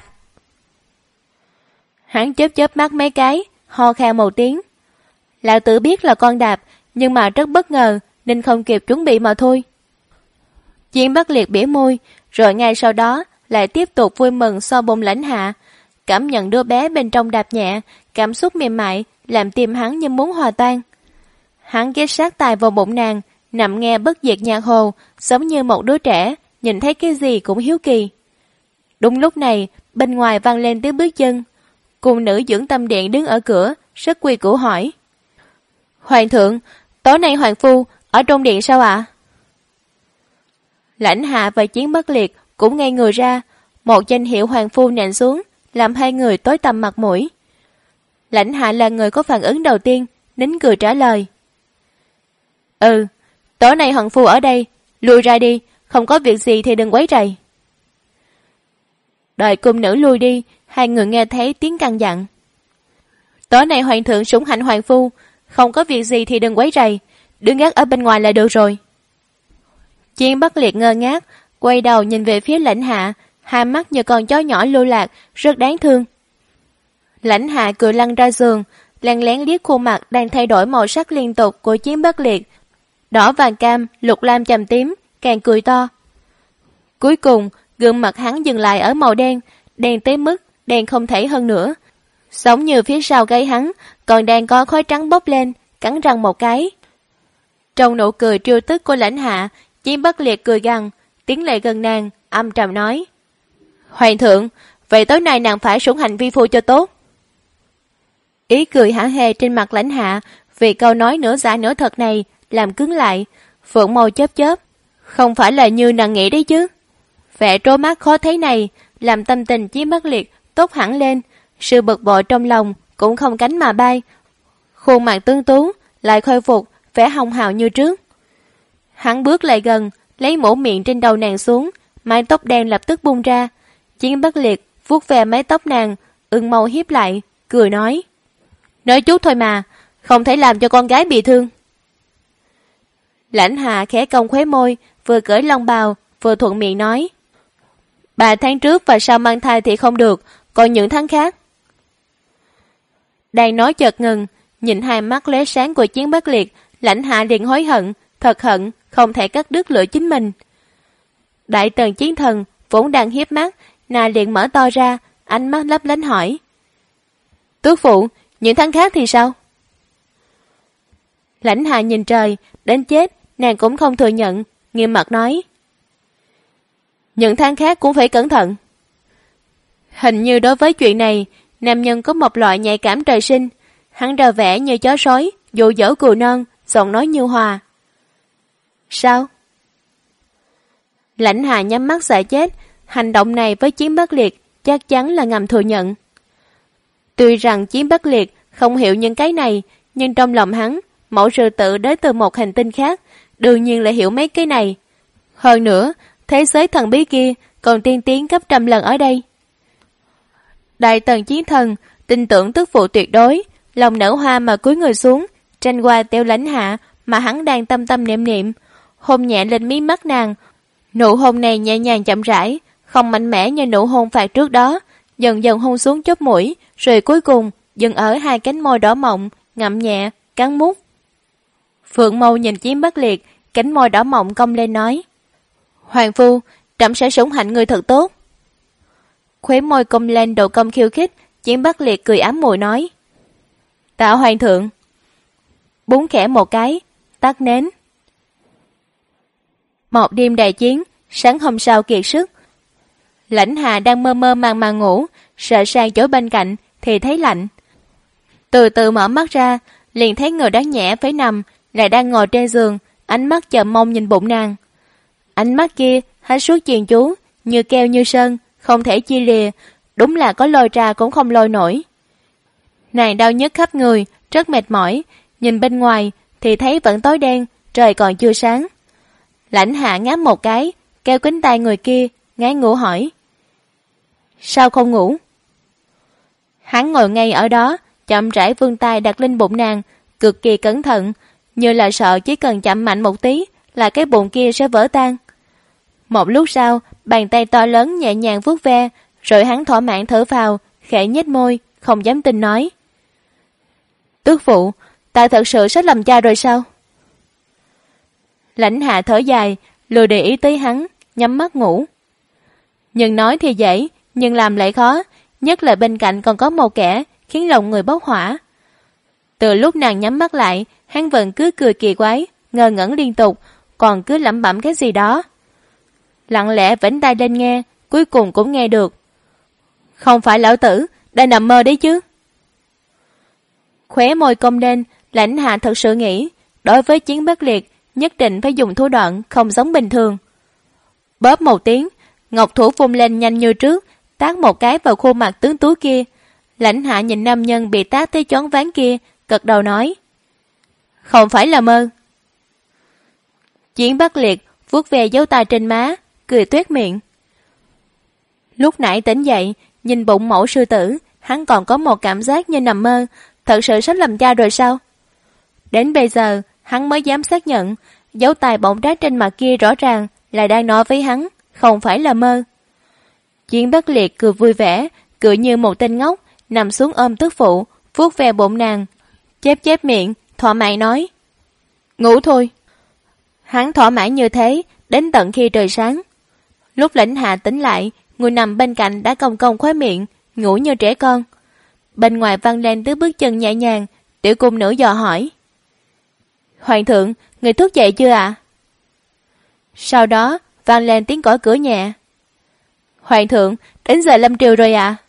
Hắn chớp mắt mấy cái, ho khan một tiếng. Lão tử biết là con đạp, nhưng mà rất bất ngờ, nên không kịp chuẩn bị mà thôi. Chiến Bắc Liệt bỉa môi, rồi ngay sau đó lại tiếp tục vui mừng so bụng Lãnh Hạ, cảm nhận đứa bé bên trong đạp nhẹ, cảm xúc mềm mại làm tim hắn như muốn hòa tan. Hắn ghé sát tai vào bụng nàng, nằm nghe bất diệt nhạc hồ, giống như một đứa trẻ nhìn thấy cái gì cũng hiếu kỳ. Đúng lúc này, bên ngoài vang lên tiếng bước chân. Cung nữ dưỡng tâm điện đứng ở cửa, rất quy củ hỏi. Hoàng thượng, tối nay hoàng phu ở trong điện sao ạ? Lãnh Hạ và Chiến Bắc Liệt cũng ngây người ra, một danh hiệu hoàng phu nện xuống, làm 2 người tối tăm mặt mũi. Lãnh Hạ là người có phản ứng đầu tiên, nín cười trả lời. Tối nay hoàng phu ở đây, lui ra đi, không có việc gì thì đừng quấy rầy. Đợi cung nữ lui đi, hai người nghe thấy tiếng căn dặn. Tối nay hoàng thượng sủng hạnh hoàng phu, không có việc gì thì đừng quấy rầy, đứng gác ở bên ngoài là được rồi. Chiến Bắc Liệt ngơ ngác, quay đầu nhìn về phía Lãnh Hạ, hai mắt như con chó nhỏ lưu lạc, rất đáng thương. Lãnh Hạ cười lăn ra giường, lén lén liếc khuôn mặt đang thay đổi màu sắc liên tục của Chiến Bắc Liệt, đỏ vàng cam, lục lam chầm tím, càng cười to. Cuối cùng, gương mặt hắn dừng lại ở màu đen, đen tới mức đen không thể hơn nữa. Giống như phía sau gáy hắn còn đang có khói trắng bốc lên, cắn răng một cái. Trong nụ cười trêu tức của Lãnh Hạ, Chiến Bắc Liệt cười gằn, tiến lại gần nàng, âm trầm nói: Hoàng thượng, vậy tối nay nàng phải sủng hạnh vi phu cho tốt. Ý cười hả hê trên mặt Lãnh Hạ vì câu nói nửa giả nửa thật này làm cứng lại, phượng môi chớp chớp. Không phải là như nàng nghĩ đấy chứ. Vẻ trố mắt khó thấy này làm tâm tình Chiến Bắc Liệt tốt hẳn lên, sự bực bội trong lòng cũng không cánh mà bay. Khuôn mặt tuấn tú lại khôi phục vẻ hồng hào như trước. Hắn bước lại gần, lấy mũ miệng trên đầu nàng xuống, mái tóc đen lập tức bung ra. Chiến Bắc Liệt vuốt về mái tóc nàng, ửng màu hiếp lại, cười nói: Nói chút thôi mà, không thể làm cho con gái bị thương. Lãnh Hạ khẽ cong khóe môi, vừa cởi long bào, vừa thuận miệng nói: 3 tháng trước và sau mang thai thì không được, còn những tháng khác. Đang nói chợt ngừng, nhìn hai mắt lóe sáng của Chiến Bắc Liệt, Lãnh Hạ liền hối hận, thật hận không thể cắt đứt lửa chính mình. Đại tần chiến thần vốn đang hiếp mắt, nàng liền mở to ra, ánh mắt lấp lánh hỏi: Tước phụ, những tháng khác thì sao? Lãnh Hạ nhìn trời, đến chết nàng cũng không thừa nhận, nghiêm mặt nói: Những tháng khác cũng phải cẩn thận. Hình như đối với chuyện này, nam nhân có một loại nhạy cảm trời sinh. Hắn ra vẻ như chó sói, dụ dỗ cừu non, giọng nói như hòa. Sao? Lãnh Hạ nhắm mắt sợ chết, hành động này với Chiến Bắc Liệt chắc chắn là ngầm thừa nhận. Tuy rằng Chiến Bắc Liệt không hiểu những cái này, nhưng trong lòng hắn, mẫu sư tử đến từ một hành tinh khác, đương nhiên là hiểu mấy cái này. Hơn nữa, thế giới thần bí kia còn tiên tiến gấp trăm lần ở đây. Đại tần chiến thần tin tưởng tức phụ tuyệt đối, lòng nở hoa mà cúi người xuống, tranh qua theo Lãnh Hạ mà hắn đang tâm tâm niệm niệm, hôn nhẹ lên mí mắt nàng. Nụ hôn này nhẹ nhàng chậm rãi, không mạnh mẽ như nụ hôn phạt trước đó, dần dần hôn xuống chóp mũi, rồi cuối cùng dừng ở hai cánh môi đỏ mọng, ngậm nhẹ, cắn mút. Phượng Mâu nhìn Chiến Bắc Liệt, cánh môi đỏ mọng cong lên nói: Hoàng phu, trẫm sẽ sủng hạnh người thật tốt. Khóe môi cong lên độ cong khiêu khích, Chiến Bắc Liệt cười ám muội nói: Tạ hoàng thượng. Búng khẽ một cái, tắt nến. Một đêm đại chiến, sáng hôm sau kiệt sức. Lãnh Hạ đang mơ mơ màng màng ngủ, sợ sang chỗ bên cạnh thì thấy lạnh. Từ từ mở mắt ra, liền thấy người đáng nhẽ phải nằm lại đang ngồi trên giường, ánh mắt chờ mong nhìn bụng nàng. Ánh mắt kia hết suốt chuyền chú, như keo như sơn, không thể chia lìa, đúng là có lôi ra cũng không lôi nổi. Nàng đau nhức khắp người, rất mệt mỏi, nhìn bên ngoài thì thấy vẫn tối đen, trời còn chưa sáng. Lãnh Hạ ngáp một cái, kéo cánh tay người kia, ngái ngủ hỏi: Sao không ngủ? Hắn ngồi ngay ở đó, chậm rãi vươn tay đặt lên bụng nàng, cực kỳ cẩn thận, như là sợ chỉ cần chạm mạnh một tí là cái bụng kia sẽ vỡ tan. Một lúc sau, bàn tay to lớn nhẹ nhàng vuốt ve, rồi hắn thỏa mãn thở phào, khẽ nhếch môi, không dám tin nói: Tước phụ, ta thật sự sắp làm cha rồi sao? Lãnh Hạ thở dài, lười để ý tới hắn, nhắm mắt ngủ. Nhưng nói thì dễ, nhưng làm lại khó, nhất là bên cạnh còn có một kẻ khiến lòng người bốc hỏa. Từ lúc nàng nhắm mắt lại, hắn vẫn cứ cười kỳ quái, ngơ ngẩn liên tục, còn cứ lẩm bẩm cái gì đó. Lặng lẽ vểnh tai lên nghe, cuối cùng cũng nghe được: Không phải lão tử, đang nằm mơ đấy chứ. Khóe môi cong lên, Lãnh Hạ thật sự nghĩ, đối với Chiến Bắc Liệt, nhất định phải dùng thủ đoạn không giống bình thường. Bóp một tiếng, ngọc thủ vung lên nhanh như trước, tát một cái vào khuôn mặt tướng tú kia. Lãnh Hạ nhìn nam nhân bị tát tới choáng váng kia, gật đầu nói: Không phải là mơ. Chiến Bắc Liệt vuốt về dấu tay trên má, cười tuét miệng: Lúc nãy tỉnh dậy, nhìn bụng mẫu sư tử, hắn còn có một cảm giác như nằm mơ, thật sự sắp làm cha rồi sao? Đến bây giờ, hắn mới dám xác nhận, dấu tay bỗng rát trên mặt kia rõ ràng là đang nói với hắn, không phải là mơ. Chiến Bất Liệt cười vui vẻ, cười như một tên ngốc, nằm xuống ôm tức phụ, vuốt ve bụng nàng, chép miệng, thỏa mãn nói: ngủ thôi. Hắn thỏa mãn như thế, đến tận khi trời sáng. Lúc Lãnh Hạ tỉnh lại, người nằm bên cạnh đã cong cong khóe miệng, ngủ như trẻ con. Bên ngoài vang lên tiếng bước chân nhẹ nhàng, tiểu cung nữ dò hỏi: Hoàng thượng, người thức dậy chưa ạ? Sau đó vang lên tiếng gõ cửa nhẹ: Hoàng thượng, đến giờ lâm triều rồi ạ.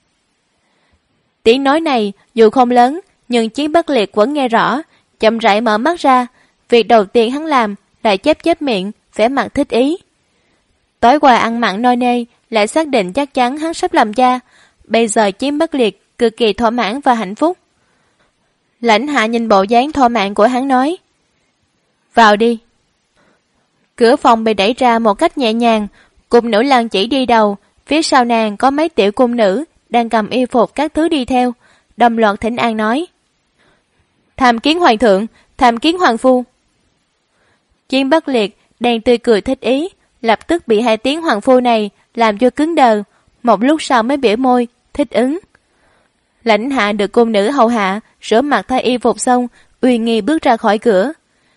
Tiếng nói này dù không lớn, nhưng Chiến Bất Liệt vẫn nghe rõ, chậm rãi mở mắt ra. Việc đầu tiên hắn làm là chép miệng, vẻ mặt thích ý. Tối qua ăn mặn no nê, lại xác định chắc chắn hắn sắp làm cha. Bây giờ Chiến Bất Liệt cực kỳ thỏa mãn và hạnh phúc. Lãnh Hạ nhìn bộ dáng thỏa mãn của hắn nói: vào đi. Cửa phòng bị đẩy ra một cách nhẹ nhàng, cung nữ Lăng Chỉ đi đầu, phía sau nàng có mấy tiểu cung nữ đang cầm y phục các thứ đi theo, đồng loạt thỉnh an nói: tham kiến hoàng thượng, tham kiến hoàng phu. Chiến Bất Liệt đang tươi cười thích ý, lập tức bị hai tiếng hoàng phu này làm cho cứng đờ, một lúc sau mới bỉa môi thích ứng. Lãnh Hạ được cung nữ hầu hạ rửa mặt thay y phục xong, uy nghi bước ra khỏi cửa.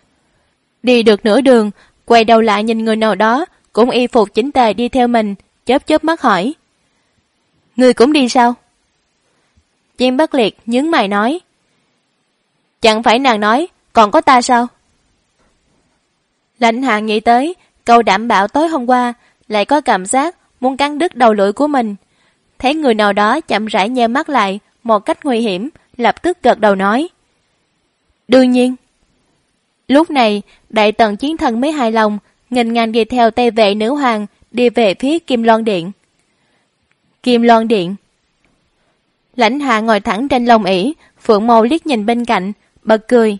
Đi được nửa đường, quay đầu lại nhìn người nào đó cũng y phục chỉnh tề đi theo mình, chớp mắt hỏi: người cũng đi sao? Chiến Bất Liệt nhướng mày nói: chẳng phải nàng nói còn có ta sao? Lãnh Hạ nghĩ tới câu đảm bảo tối hôm qua, lại có cảm giác muốn cắn đứt đầu lưỡi của mình. Thấy người nào đó chậm rãi nheo mắt lại một cách nguy hiểm, lập tức gật đầu nói: đương nhiên. Lúc này đại tần chiến thần mới hài lòng, nghênh ngang đi theo Tây vệ nữ hoàng đi về phía Kim Loan Điện. Kim Loan Điện. Lãnh Hạ ngồi thẳng trên lông ỷ, phượng mâu liếc nhìn bên cạnh, bật cười.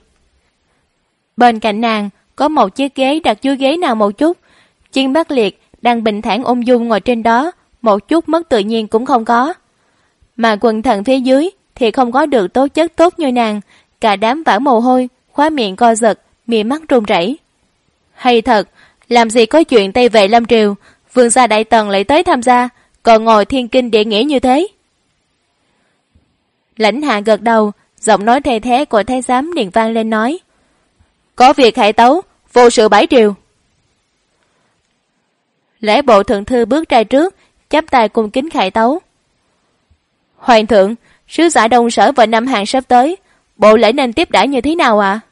Bên cạnh nàng có một chiếc ghế đặt dưới ghế nào một chút. Chiến Bất Liệt đang bình thản ung dung ngồi trên đó, một chút mất tự nhiên cũng không có. Mà quần thần phía dưới thì không có được tố chất tốt như nàng, cả đám vã mồ hôi, khóe miệng co giật, mí mắt run rẩy. Hay thật, làm gì có chuyện Tây vệ lâm triều, vương gia đại tần lại tới tham gia, còn ngồi thiên kinh địa nghĩa như thế. Lãnh Hạ gật đầu, giọng nói thề thế của thái giám liền vang lên nói: có việc hãy tấu, vô sự bãi triều. Lễ bộ thượng thư bước ra trước, chắp tay cung kính khải tấu: hoàng thượng, sứ giả Đông Sở và Nam Hàn sắp tới, bộ lễ nên tiếp đãi như thế nào ạ?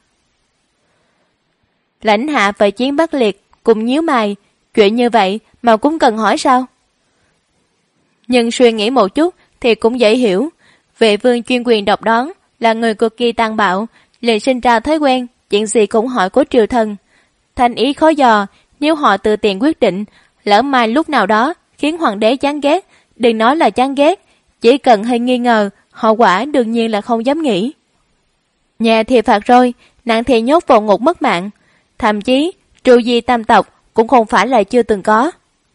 Lãnh Hạ và Chiến Bất Liệt cùng nhíu mày, chuyện như vậy mà cũng cần hỏi sao? Nhưng suy nghĩ một chút thì cũng dễ hiểu, vệ vương chuyên quyền độc đoán, là người cực kỳ tàn bạo, liền sinh ra thói quen chuyện gì cũng hỏi của triều thần. Thành ý khó dò, nếu họ tự tiện quyết định, lỡ mai lúc nào đó khiến hoàng đế chán ghét, đừng nói là chán ghét, chỉ cần hơi nghi ngờ, hậu quả đương nhiên là không dám nghĩ. Nhẹ thì phạt rồi, nặng thì nhốt vào ngục mất mạng, thậm chí tru di tam tộc cũng không phải là chưa từng có.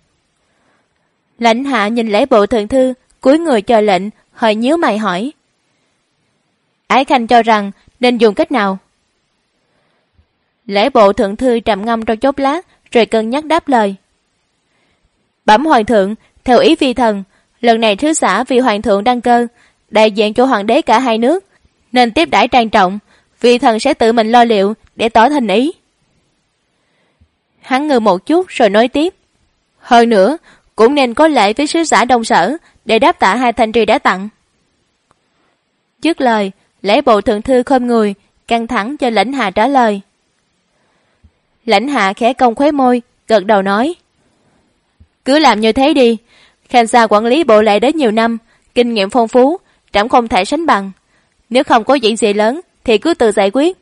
Lãnh Hạ nhìn lễ bộ thượng thư, cúi người chờ lệnh, hơi nhíu mày hỏi: Ái Khanh cho rằng nên dùng cách nào? Lễ bộ thượng thư trầm ngâm trong chốc lát, rồi cân nhắc đáp lời: bẩm hoàng thượng, theo ý phi thần, lần này thứ xã vì hoàng thượng đăng cơ, đại diện cho hoàng đế cả hai nước, nên tiếp đãi trang trọng, phi thần sẽ tự mình lo liệu để tỏ thành ý. Hắn ngừ một chút rồi nói tiếp: hơn nữa cũng nên có lễ với sứ giả Đông Sở để đáp tạ hai thành trì đã tặng. Dứt lời, lễ bộ thượng thư khom người, căng thẳng cho Lãnh Hạ trả lời. Lãnh Hạ khẽ cong khóe môi, gật đầu nói: cứ làm như thế đi, Khanh xa quản lý bộ lễ đến nhiều năm, kinh nghiệm phong phú, trẫm không thể sánh bằng. Nếu không có chuyện gì lớn thì cứ tự giải quyết.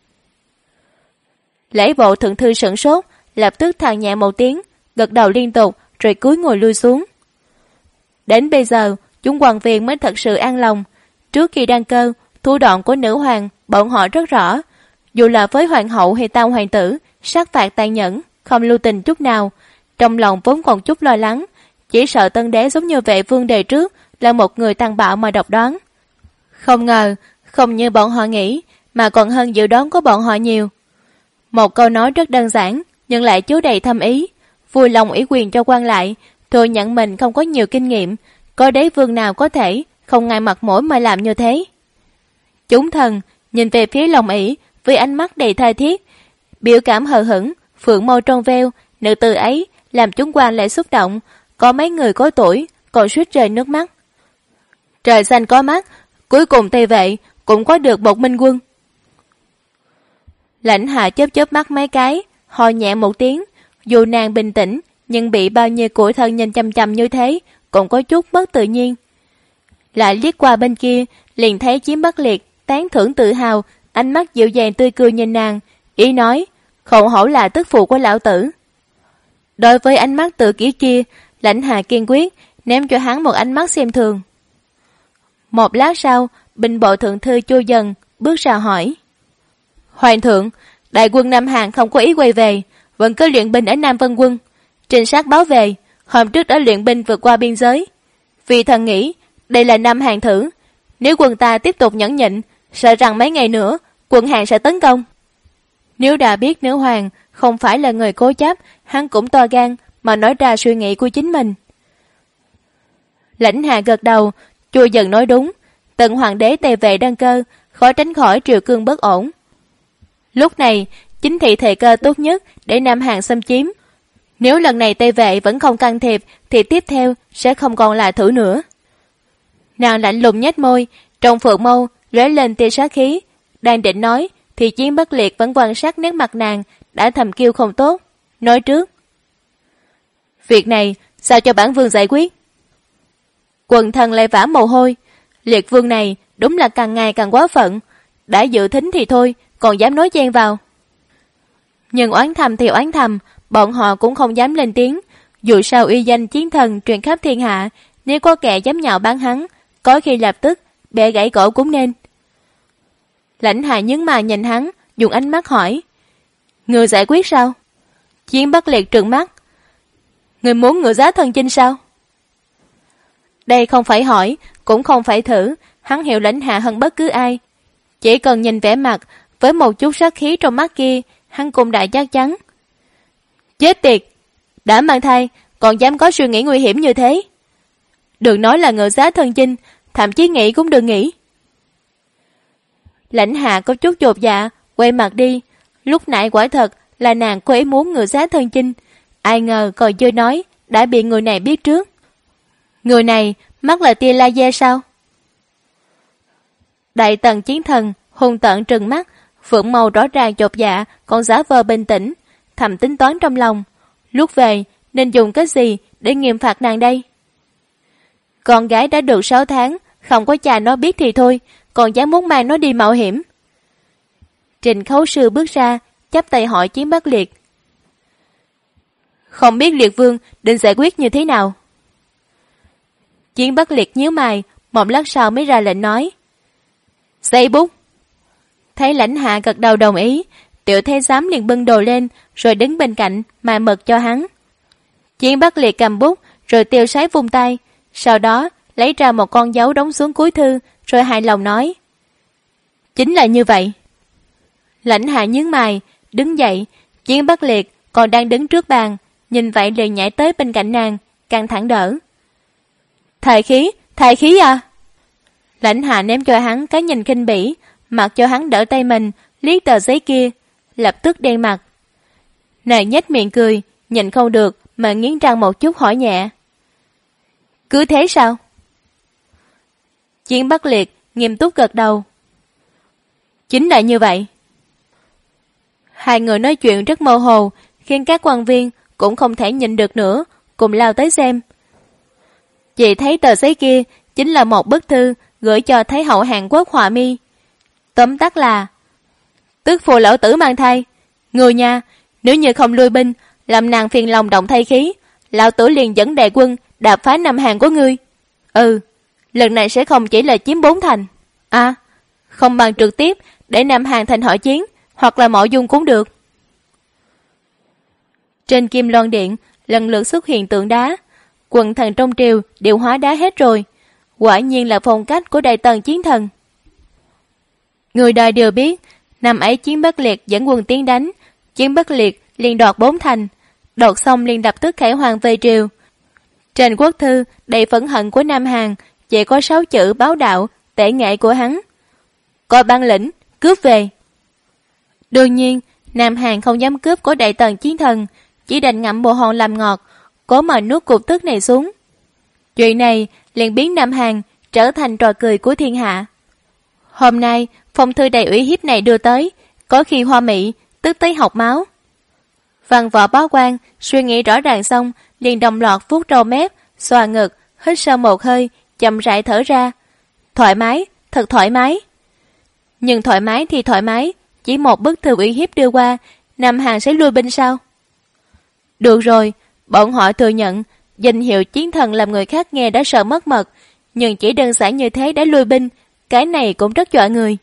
Lễ bộ thượng thư sửng sốt, lập tức than nhẹ một tiếng, gật đầu liên tục, rồi cúi ngồi lui xuống. Đến bây giờ, chúng quan viên mới thật sự an lòng. Trước khi đăng cơ, thủ đoạn của nữ hoàng bọn họ rất rõ, dù là với hoàng hậu hay tam hoàng tử, sát phạt tàn nhẫn, không lưu tình chút nào. Trong lòng vốn còn chút lo lắng, chỉ sợ tân đế giống như Vệ Vương đời trước là một người tàn bạo mà độc đoán. Không ngờ, không như bọn họ nghĩ, mà còn hơn dự đoán của bọn họ nhiều. Một câu nói rất đơn giản, nhưng lại chứa đầy thâm ý, vui lòng ủy quyền cho quan lại, thừa nhận mình không có nhiều kinh nghiệm, có đế vương nào có thể không ngại mặt mũi mà làm như thế. Chúng thần nhìn về phía Long ỷ với ánh mắt đầy tha thiết, biểu cảm hờ hững, phượng môi trong veo, nữ tử ấy làm chúng quan lại xúc động, có mấy người có tuổi còn suýt rơi nước mắt. Trời xanh có mắt, cuối cùng Tây Vệ cũng có được một minh quân. Lãnh Hạ chớp chớp mắt mấy cái, ho nhẹ một tiếng, dù nàng bình tĩnh nhưng bị bao nhiêu củi thân nhìn chăm chăm như thế cũng có chút bất tự nhiên. Lại liếc qua bên kia, liền thấy Chiếm Bắc Liệt tán thưởng tự hào, ánh mắt dịu dàng tươi cười nhìn nàng, ý nói, không hổ là tức phụ của lão tử. Đối với ánh mắt tự kỷ kia, Lãnh Hạ kiên quyết ném cho hắn một ánh mắt xem thường. Một lát sau, binh bộ thượng thư Chu Dần bước ra hỏi: Hoàng thượng, đại quân Nam Hàn không có ý quay về, vẫn cứ luyện binh ở Nam Vân Quân. Trinh sát báo về, hôm trước đã luyện binh vượt qua biên giới. Vì thần nghĩ đây là Nam Hàn thử, nếu quân ta tiếp tục nhẫn nhịn, sợ rằng mấy ngày nữa quân Hàn sẽ tấn công. Nếu đã biết nữ hoàng không phải là người cố chấp, hắn cũng to gan mà nói ra suy nghĩ của chính mình. Lãnh Hạ gật đầu, Chu Dần nói đúng, tần hoàng đế Tề Vệ đăng cơ, khó tránh khỏi triều cương bất ổn. Lúc này, chính thị thời cơ tốt nhất để Nam Hàn xâm chiếm. Nếu lần này Tây Vệ vẫn không can thiệp, thì tiếp theo sẽ không còn là thử nữa. Nàng lạnh lùng nhếch môi, trong phượng mâu lóe lên tia sát khí, đang định nói thì Chiến Bất Liệt vẫn quan sát nét mặt nàng, đã thầm kêu không tốt, nói trước: Việc này sao cho bản vương giải quyết? Quần thần lại vã mồ hôi, Liệt vương này đúng là càng ngày càng quá phận, đã dự thính thì thôi, còn dám nói chen vào. Nhưng oán thầm thì oán thầm, bọn họ cũng không dám lên tiếng, dù sao uy danh chiến thần truyền khắp thiên hạ, nếu có kẻ dám nhạo báng hắn, có khi lập tức bẻ gãy cổ cũng nên. Lãnh Hạ nhướng mày nhìn hắn, dùng ánh mắt hỏi: Người giải quyết sao? Chiến Bất Liệt trừng mắt: Người muốn ngựa giá thân chinh sao? Đây không phải hỏi, cũng không phải thử, hắn hiểu Lãnh Hạ hơn bất cứ ai. Chỉ cần nhìn vẻ mặt, với một chút sát khí trong mắt kia, hắn cũng đã chắc chắn. Chết tiệt! Đã mang thai, còn dám có suy nghĩ nguy hiểm như thế. Đừng nói là ngựa giá thân chinh, thậm chí nghĩ cũng đừng nghĩ. Lãnh Hạ có chút chột dạ, quay mặt đi. Lúc nãy quả thật là nàng có ý muốn ngựa giá thân chinh, ai ngờ còn chưa nói đã bị người này biết trước. Người này mắt là tia laser sao? Đại tần chiến thần hung tợn trừng mắt, phượng màu rõ ràng chột dạ, còn giả vờ bình tĩnh, thầm tính toán trong lòng, lúc về nên dùng cái gì để nghiêm phạt nàng đây? Con gái đã được 6 tháng, không có cha nó biết thì thôi, còn dám muốn mang nó đi mạo hiểm. Trình Khấu Sư bước ra, chắp tay hỏi Chiến Bất Liệt: Không biết Liệt vương định giải quyết như thế nào? Chiến Bất Liệt nhíu mày, một lát sau mới ra lệnh nói: Giấy bút. Thấy Lãnh Hạ gật đầu đồng ý, Tiểu Thái giám liền bưng đồ lên, rồi đứng bên cạnh mà mực cho hắn. Chiến Bất Liệt cầm bút, rồi tiêu sái vung tay, sau đó lấy ra một con dấu đóng xuống cuối thư, rồi hài lòng nói: Chính là như vậy. Lãnh Hạ nhướng mày, đứng dậy. Chiến Bất Liệt còn đang đứng trước bàn, nhìn vậy liền nhảy tới bên cạnh nàng, căng thẳng đỡ. Thầy khí à? Lãnh Hạ ném cho hắn cái nhìn khinh bỉ, mặc cho hắn đỡ tay mình, liếc tờ giấy kia, lập tức đen mặt. Nàng nhếch miệng cười, nhìn không được mà nghiến răng một chút hỏi nhẹ: Cứ thế sao? Chiến Bất Liệt nghiêm túc gật đầu. Chính là như vậy. Hai người nói chuyện rất mơ hồ, khiến các quan viên cũng không thể nhịn được nữa, cùng lao tới xem. Chị thấy tờ giấy kia chính là một bức thư gửi cho Thái hậu Hàn Quốc Họa Mi. Tóm tắt là: Tức phụ lão tử mang thai, người nhà, nếu như không lui binh, làm nàng phiền lòng động thai khí, lão tử liền dẫn đại quân đạp phá Nam Hàn của ngươi. Lần này sẽ không chỉ là chiếm 4 thành. Không bằng trực tiếp để Nam Hàn thành họ Chiến, hoặc là Mộ Dung cũng được. Trên Kim Loan Điện lần lượt xuất hiện tượng đá, quần thần trong triều đều hóa đá hết rồi. Quả nhiên là phong cách của Đại Tần chiến thần. Người đời đều biết, năm ấy Chiến Bất Liệt dẫn quân tiến đánh, Chiến Bất Liệt liền đoạt 4 thành, đoạt xong liền lập tức khải hoàng về triều. Trên quốc thư đầy phẫn hận của Nam Hàn chỉ có 6 chữ báo đạo, tể nghệ của hắn. Coi băng lĩnh, cướp về. Đương nhiên, Nam Hàn không dám cướp của Đại Tần chiến thần, chỉ đành ngậm bồ hòn làm ngọt, cố mà nuốt cục tức này xuống. Chuyện này liền biến Nam Hàn trở thành trò cười của thiên hạ. Hôm nay, phong thư đầy ủy hiếp này đưa tới, có khi Hoa Mỹ tức tới học máu. Văn võ bá quan suy nghĩ rõ ràng xong, liền đồng loạt vuốt râu mép, xoa ngực, hít sâu một hơi, chậm rãi thở ra. Thoải mái, thật thoải mái. Nhưng thoải mái thì thoải mái, chỉ một bức thư ủy hiếp đưa qua, Nam Hàn sẽ lui binh sao? Được rồi, bọn họ thừa nhận danh hiệu chiến thần làm người khác nghe đã sợ mất mật, nhưng chỉ đơn giản như thế đã lui binh, cái này cũng rất dọa người.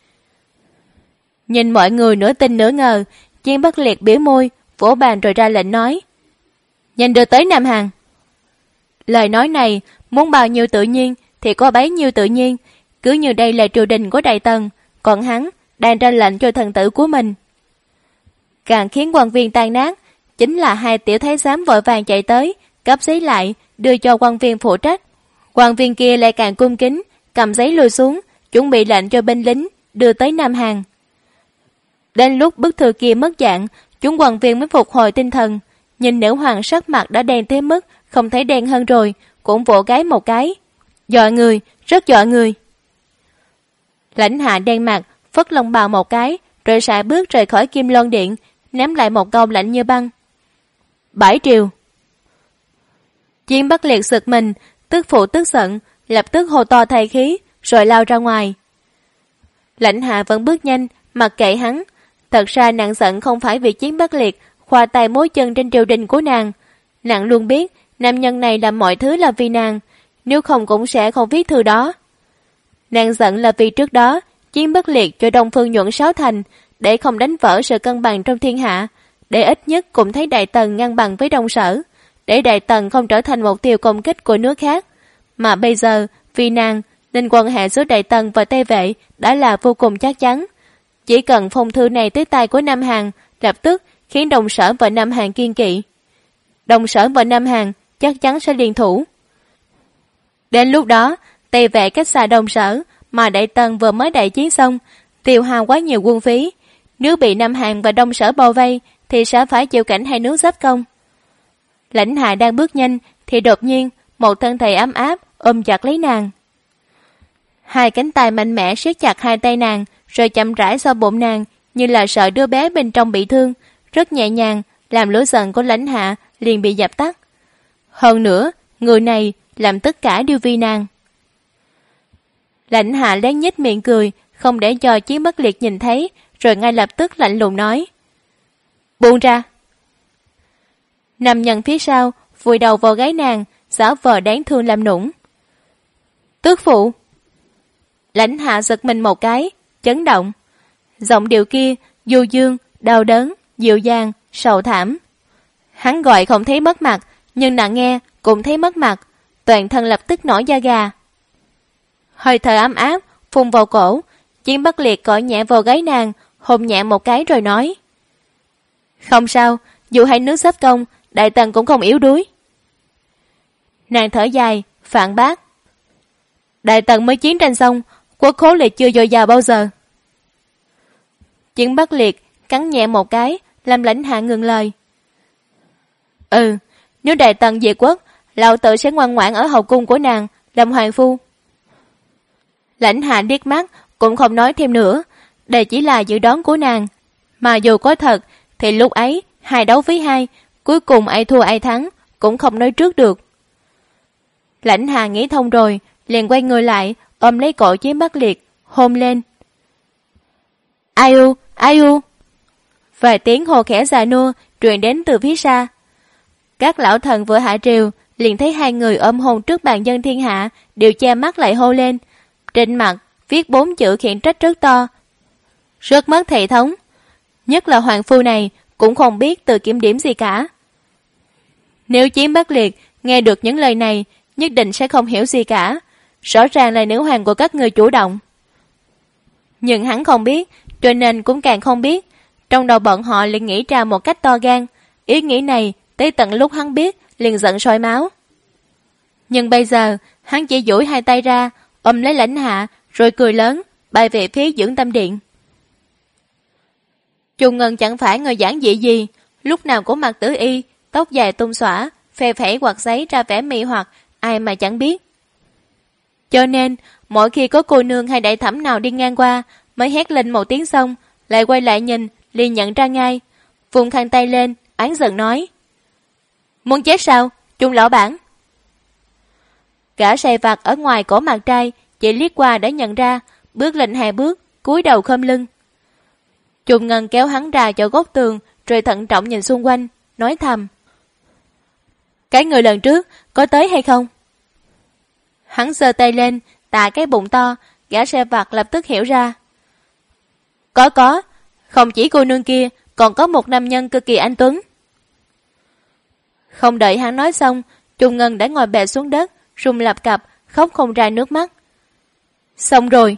Nhìn mọi người nửa tin nửa ngờ, Chiến Bất Liệt biểu môi, vỗ bàn rồi ra lệnh nói: nhanh đưa tới Nam Hàn. Lời nói này muốn bao nhiêu tự nhiên thì có bấy nhiêu tự nhiên, cứ như đây là triều đình của Đại Tần, còn hắn đang ra lệnh cho thần tử của mình. Càng khiến quan viên tan nát chính là 2 tiểu thái giám vội vàng chạy tới, cấp giấy lại, đưa cho quan viên phụ trách. Quan viên kia lại càng cung kính, cầm giấy lùi xuống, chuẩn bị lệnh cho binh lính đưa tới Nam Hàn. Đến lúc bức thư kia mất dạng, chúng quan viên mới phục hồi tinh thần, nhìn nữ hoàng sắc mặt đã đen tới mức không thấy đen hơn rồi, cũng vỗ gáy một cái. Dọa người, rất dọa người. Lãnh Hạ đen mặt, phất lông bào một cái, rồi sải bước rời khỏi Kim Loan Điện, ném lại một câu lạnh như băng: Bãi triều. Chiến Bất Liệt sực mình, tức phụ tức giận, lập tức hô to thay khí, rồi lao ra ngoài. Lãnh Hạ vẫn bước nhanh, mặc kệ hắn. Thật ra nàng giận không phải vì Chiến Bất Liệt khoa tay mối chân trên triều đình của nàng. Nàng luôn biết nam nhân này làm mọi thứ là vì nàng, nếu không cũng sẽ không viết thư đó. Nàng giận là vì trước đó Chiến Bất Liệt cho Đông Phương nhuận 6 thành, để không đánh vỡ sự cân bằng trong thiên hạ, để ít nhất cũng thấy Đại Tần ngang bằng với Đông Sở, để Đại Tần không trở thành mục tiêu công kích của nước khác. Mà bây giờ, vì nàng, nên quan hệ giữa Đại Tần và Tây Vệ đã là vô cùng chắc chắn. Chỉ cần phong thư này tới tay của Nam Hàn, lập tức khiến Đông Sở và Nam Hàn kiên kỵ. Đông Sở và Nam Hàn chắc chắn sẽ liên thủ. Đến lúc đó, Tây Vệ cách xa Đông Sở, mà Đại Tần vừa mới đại chiến xong, tiêu hao quá nhiều quân phí. Nếu bị Nam Hàn và Đông Sở bao vây, thì sẽ phải chịu cảnh hai nước giáp công. Lãnh Hạ đang bước nhanh, thì đột nhiên một thân thể ấm áp ôm chặt lấy nàng. 2 cánh tay mạnh mẽ siết chặt 2 tay nàng, rồi chậm rãi sau bụng nàng, như là sợ đứa bé bên trong bị thương, rất nhẹ nhàng, làm lửa giận của Lãnh Hạ liền bị dập tắt. Hơn nữa, người này làm tất cả đều vì nàng. Lãnh Hạ lén nhếch miệng cười, không để cho Chiến Bất Liệt nhìn thấy, rồi ngay lập tức lạnh lùng nói: buông ra. Nam nhân phía sau vùi đầu vào gáy nàng, giả vờ đáng thương làm nũng. Tước phụ. Lãnh Hạ giật mình một cái, chấn động. Giọng điệu kia du dương, đau đớn, dịu dàng, sầu thảm. Hắn gọi không thấy mất mặt, nhưng nàng nghe cũng thấy mất mặt, toàn thân lập tức nổi da gà. Hơi thở ấm áp phun vào cổ, Chiến Bất Liệt cọ nhẹ vào gáy nàng, hôn nhẹ một cái rồi nói: không sao, dù hai nước giáp công, Đại Tần cũng không yếu đuối. Nàng thở dài, phản bác: Đại Tần mới chiến tranh xong, quốc khố lại chưa dồi dào bao giờ. Chiến Bất Liệt cắn nhẹ một cái, làm Lãnh Hạ ngừng lời. Nếu Đại Tần diệt quốc, lão tử sẽ ngoan ngoãn ở hậu cung của nàng, làm hoàng phu. Lãnh Hạ điếc mắt, cũng không nói thêm nữa. Đây chỉ là dự đoán của nàng, mà dù có thật thì lúc ấy 2 đấu với 2, cuối cùng ai thua ai thắng cũng không nói trước được. Lãnh Hạ nghĩ thông rồi, liền quay người lại, ôm lấy cổ Chiến Bất Liệt, hôn lên. Ai u, ai u. Vài tiếng hò khẽ già nua truyền đến từ phía xa. Các lão thần vừa hạ triều, liền thấy 2 người ôm hôn trước bàn dân thiên hạ, đều che mắt lại hô lên. Trên mặt viết 4 chữ khiển trách rất to, rất mất hệ thống. Nhất là hoàng phu này cũng không biết tự kiểm điểm gì cả. Nếu Chiến Bất Liệt nghe được những lời này nhất định sẽ không hiểu gì cả. Rõ ràng là nữ hoàng của các người chủ động. Nhưng hắn không biết, cho nên cũng càng không biết. Trong đầu bọn họ liền nghĩ ra một cách to gan. Ý nghĩ này tới tận lúc hắn biết liền giận sôi máu. Nhưng bây giờ hắn chỉ duỗi hai tay ra ôm lấy Lãnh Hạ rồi cười lớn bay về phía dưỡng tâm điện. Trung Ngân chẳng phải người giản dị gì, lúc nào cũng mặc tử y, tóc dài tung xõa, phe phẩy quạt giấy ra vẻ mị hoặc, ai mà chẳng biết. Cho nên mỗi khi có cô nương hay đại thẩm nào đi ngang qua mới hét lên một tiếng xong lại quay lại nhìn liền nhận ra ngay, vùng khăn tay lên oán giận nói: muốn chết sao Trung lão bản? Gã sai vặt ở ngoài cổ mặt trai chỉ liếc qua đã nhận ra, bước lên 2 bước cúi đầu khom lưng. Trung Ngân kéo hắn ra chỗ góc tường rồi thận trọng nhìn xung quanh nói thầm: cái người lần trước có tới hay không? Hắn giơ tay lên tạ cái bụng to, gã sai vặt lập tức hiểu ra. Có, không chỉ cô nương kia, còn có một nam nhân cực kỳ anh tuấn. Không đợi hắn nói xong, Trung Ngân đã ngồi bệt xuống đất, run lập cập, khóc không ra nước mắt. Xong rồi.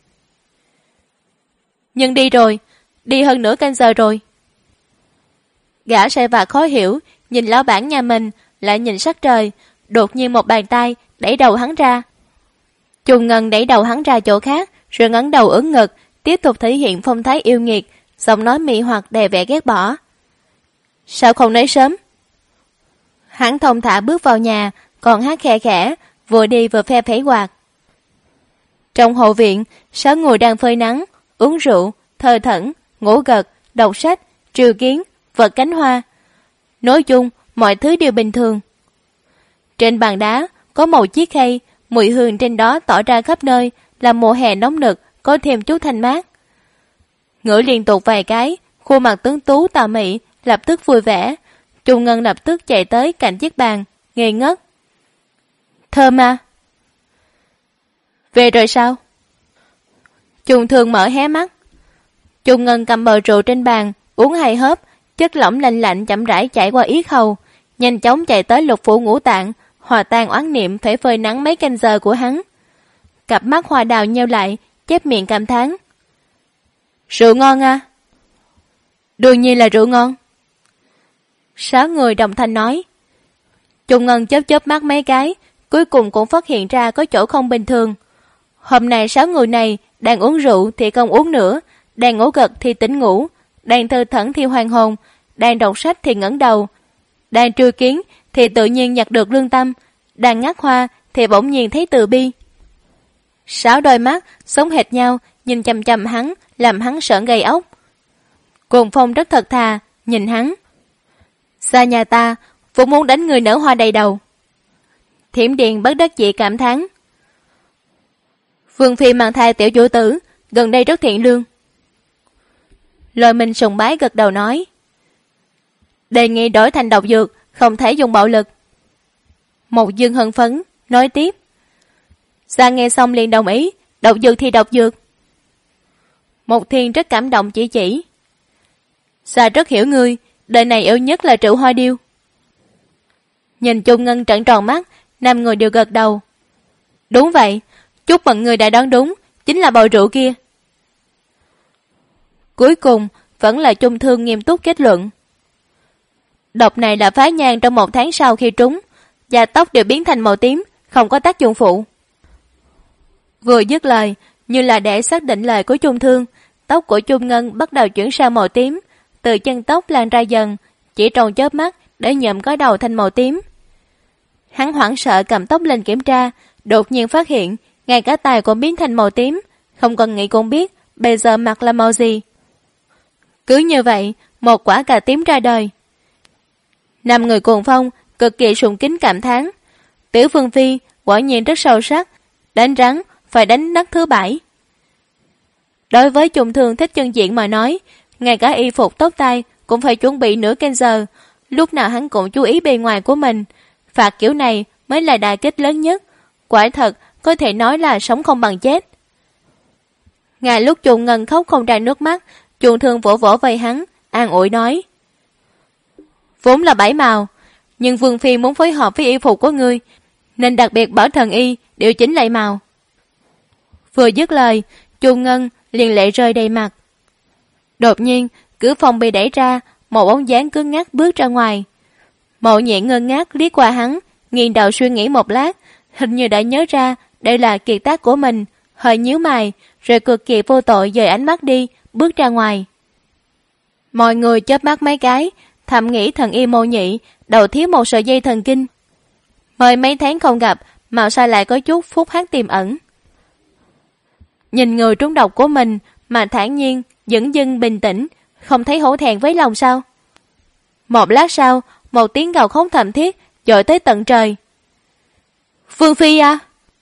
Nhưng đi rồi, đi hơn nửa canh giờ rồi. Gã sai vặt khó hiểu, nhìn lão bản nhà mình, lại nhìn sắc trời, đột nhiên một bàn tay đẩy đầu hắn ra. Trung Ngân đẩy đầu hắn ra chỗ khác, rồi ngẩng đầu ưỡn ngực, tiếp tục thể hiện phong thái yêu nghiệt, giọng nói mị hoặc đè vẻ ghét bỏ. Sao không nói sớm? Hắn thông thả bước vào nhà, còn hát khe khẽ, vừa đi vừa phe phẩy quạt. Trong hậu viện, 6 người đang phơi nắng, uống rượu, thơ thẩn, ngủ gật, đọc sách, trừ kiến, vật cánh hoa. Nói chung, mọi thứ đều bình thường. Trên bàn đá có một chiếc khay, mùi hương trên đó tỏ ra khắp nơi, làm mùa hè nóng nực có thêm chút thanh mát. Ngửi liên tục vài cái, khuôn mặt tuấn tú tà mị lập tức vui vẻ. Trung Ngân lập tức chạy tới cạnh chiếc bàn, ngây ngất. Thơm à? Về rồi sao? Trung Thương mở hé mắt. Trung Ngân cầm bầu rượu trên bàn, uống 2 hớp, chất lỏng lạnh lạnh chậm rãi chảy qua yết hầu, nhanh chóng chạy tới lục phủ ngũ tạng, hòa tan oán niệm phải phơi nắng mấy canh giờ của hắn. Cặp mắt hoa đào nheo lại, chép miệng cảm thán. Rượu ngon à? Đương nhiên là rượu ngon. 6 người đồng thanh nói. Trung Ngân chớp chớp mắt mấy cái, cuối cùng cũng phát hiện ra có chỗ không bình thường. Hôm nay 6 người này đang uống rượu thì không uống nữa, đang ngủ gật thì tỉnh ngủ, đang thơ thẩn thì hoàn hồn, đang đọc sách thì ngẩng đầu, đang trưa kiến thì tự nhiên nhặt được lương tâm, đang ngắt hoa thì bỗng nhiên thấy từ bi. 6 đôi mắt giống hệt nhau, nhìn chằm chằm hắn, làm hắn sởn gai ốc. Cuồng Phong rất thật thà nhìn hắn. Xa nhà ta vốn muốn đánh người nở hoa đầy đầu. Thiểm Điện bất đắc dĩ cảm thán. Vương phi mang thai tiểu chủ tử gần đây rất thiện lương. Lôi Minh sùng bái gật đầu nói. Đề nghị đổi thành độc dược, không thể dùng bạo lực. Một Dương hưng phấn nói tiếp. Gia nghe xong liền đồng ý, độc dược thì độc dược. Một Thiên rất cảm động chỉ. Gia rất hiểu ngươi, đời này yêu nhất là rượu hoa điêu. Nhìn Trung Ngân trợn tròn mắt, 5 người đều gật đầu. Đúng vậy, chúc mừng người đã đoán đúng, chính là bầu rượu kia. Cuối cùng vẫn là Trung Thương nghiêm túc kết luận. Độc này là phá nhan trong 1 tháng sau khi trúng, da tóc đều biến thành màu tím, không có tác dụng phụ. Vừa dứt lời, như là để xác định lời của Trung Thương, tóc của Trung Ngân bắt đầu chuyển sang màu tím, từ chân tóc lan ra dần, chỉ trong chớp mắt để nhuộm cái đầu thành màu tím. Hắn hoảng sợ cầm tóc lên kiểm tra, đột nhiên phát hiện ngay cả tai cũng biến thành màu tím, không cần nghĩ cũng biết bây giờ mặt là màu gì. Cứ như vậy, một quả cà tím ra đời. 5 người Cuồng Phong cực kỳ sùng kính cảm thán. Tiểu Phương Phi quả nhiên rất sâu sắc, đánh rắn phải đánh nấc thứ 7. Đối với Trung Thương thích chân diện mà nói, ngay cả y phục tóc tai cũng phải chuẩn bị nửa canh giờ, lúc nào hắn cũng chú ý bề ngoài của mình. Phạt kiểu này mới là đả kích lớn nhất, quả thật có thể nói là sống không bằng chết. Ngay lúc Trung Ngân khóc không ra nước mắt, Trung Thương vỗ vỗ vai hắn, an ủi nói. Vốn là 7 màu, nhưng Vương Phi muốn phối hợp với y phục của ngươi, nên đặc biệt bảo thần y điều chỉnh lại màu. Vừa dứt lời, Chu Ngân liền lệ rơi đầy mặt. Đột nhiên, cửa phòng bị đẩy ra, một bóng dáng cứng ngắc bước ra ngoài. Mộ Nhẹ ngơ ngác liếc qua hắn, nghiêng đầu suy nghĩ một lát, hình như đã nhớ ra đây là kiệt tác của mình, hơi nhíu mày, rồi cực kỳ vô tội dời ánh mắt đi, bước ra ngoài. Mọi người chớp mắt mấy cái, thầm nghĩ thần y Mộ Nhị đầu thiếu một sợi dây thần kinh. Mới mấy tháng không gặp mà sao lại có chút phúc hắc tiềm ẩn. Nhìn người trúng độc của mình mà thản nhiên, dửng dưng bình tĩnh, không thấy hổ thẹn với lòng sao? Một lát sau, một tiếng gào khóc thảm thiết dội tới tận trời. Vương Phi à!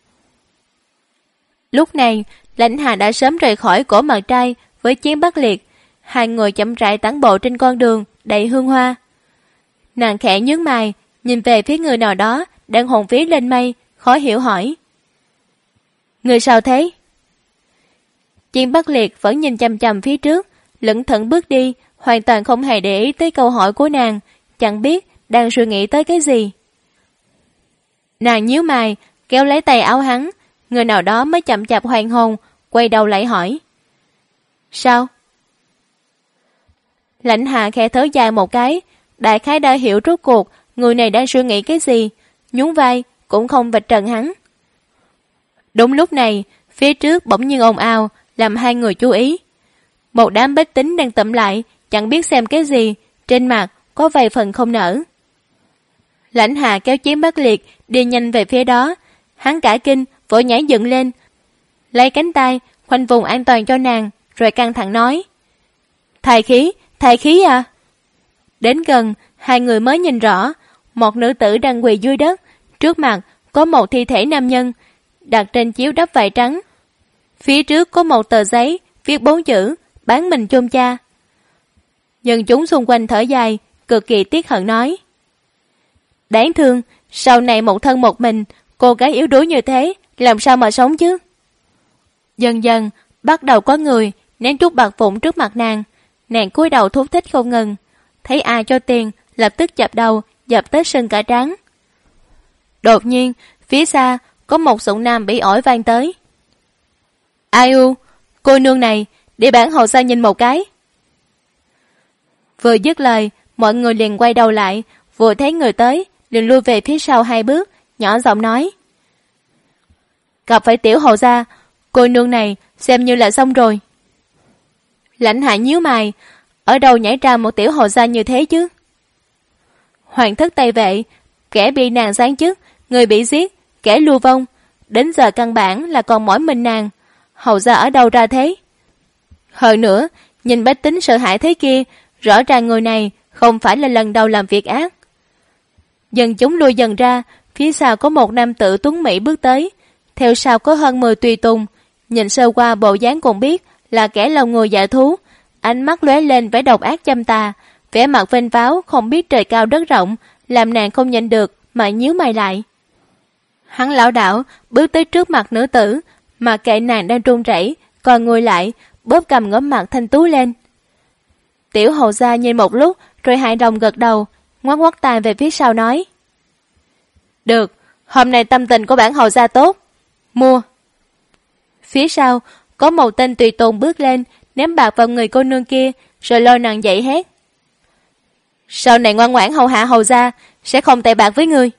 Lúc này, Lãnh Hà đã sớm rời khỏi cổ Mặt Trai với Chiến Bắc Liệt. Hai người chậm rãi tản bộ trên con đường đầy hương hoa. Nàng khẽ nhướng mày, nhìn về phía người nào đó đang hồn vía lên mây, khó hiểu hỏi. Người sao thế? Chiến Bắc Liệt vẫn nhìn chằm chằm phía trước, lững thững bước đi, hoàn toàn không hề để ý tới câu hỏi của nàng, chẳng biết đang suy nghĩ tới cái gì. Nàng nhíu mày, kéo lấy tay áo hắn, người nào đó mới chậm chạp hoàn hồn, quay đầu lại hỏi. Sao? Lãnh Hạ khẽ thở dài một cái, đại khái đã hiểu rốt cuộc người này đang suy nghĩ cái gì, nhún vai cũng không vạch trần hắn. Đúng lúc này, phía trước bỗng nhiên ồn ào, làm hai người chú ý. Một đám bách tính đang tụm lại, chẳng biết xem cái gì, trên mặt có vài phần không nở. Lãnh Hạ kéo Chiến Bắc Liệt đi nhanh về phía đó, hắn cả kinh vội nhảy dựng lên, lấy cánh tay khoanh vùng an toàn cho nàng, rồi căng thẳng nói. Thai khí à? Đến gần, hai người mới nhìn rõ, một nữ tử đang quỳ dưới đất, trước mặt có một thi thể nam nhân, đặt trên chiếu đắp vải trắng. Phía trước có một tờ giấy, viết 4 chữ, bán mình chôn cha. Dân chúng xung quanh thở dài, cực kỳ tiếc hận nói. Đáng thương, sau này một thân một mình, cô gái yếu đuối như thế, làm sao mà sống chứ? Dần dần, bắt đầu có người ném trút bạc vụn trước mặt nàng. Nàng cúi đầu thúc thích không ngừng. Thấy ai cho tiền, lập tức chập đầu, dập tới sưng cả trán. Đột nhiên, phía xa, có một giọng nam bị ỏi vang tới. Ai u, cô nương này, để bản hậu ra nhìn một cái. Vừa dứt lời, mọi người liền quay đầu lại, vừa thấy người tới, liền lui về phía sau 2 bước, nhỏ giọng nói. Gặp phải tiểu hầu gia, cô nương này xem như là xong rồi. Lãnh Hạ nhíu mày, ở đâu nhảy ra một tiểu hầu gia như thế chứ? Hoàng thất Tây Vệ, kẻ bị nàng giáng chức, người bị giết, kẻ lưu vong, đến giờ căn bản là còn mỗi mình nàng, hầu gia ở đâu ra thế? Hơn nữa, nhìn bách tính sợ hãi thế kia, rõ ràng người này không phải là lần đầu làm việc ác. Dân chúng lui dần ra, phía sau có một nam tử tuấn mỹ bước tới, theo sau có hơn 10 tùy tùng, nhìn sơ qua bộ dáng cũng biết là kẻ lòng người dạ thú, ánh mắt lóe lên vẻ độc ác châm tà, vẻ mặt vênh váo không biết trời cao đất rộng, làm nàng không nhìn được mà nhíu mày lại. Hắn lão đảo bước tới trước mặt nữ tử, mà kệ nàng đang run rẩy, còn ngồi lại, bóp cầm ngóm mặt thanh tú lên. Tiểu hầu gia nhìn một lúc, rồi hài lòng gật đầu, ngoắc ngoắc tay về phía sau nói. Được, hôm nay tâm tình của bản hầu gia tốt, mua. Phía sau, có một tên tùy tùng bước lên, ném bạc vào người cô nương kia, rồi lôi nàng dậy hét. Sau này ngoan ngoãn hầu hạ hầu gia, sẽ không tệ bạc với ngươi.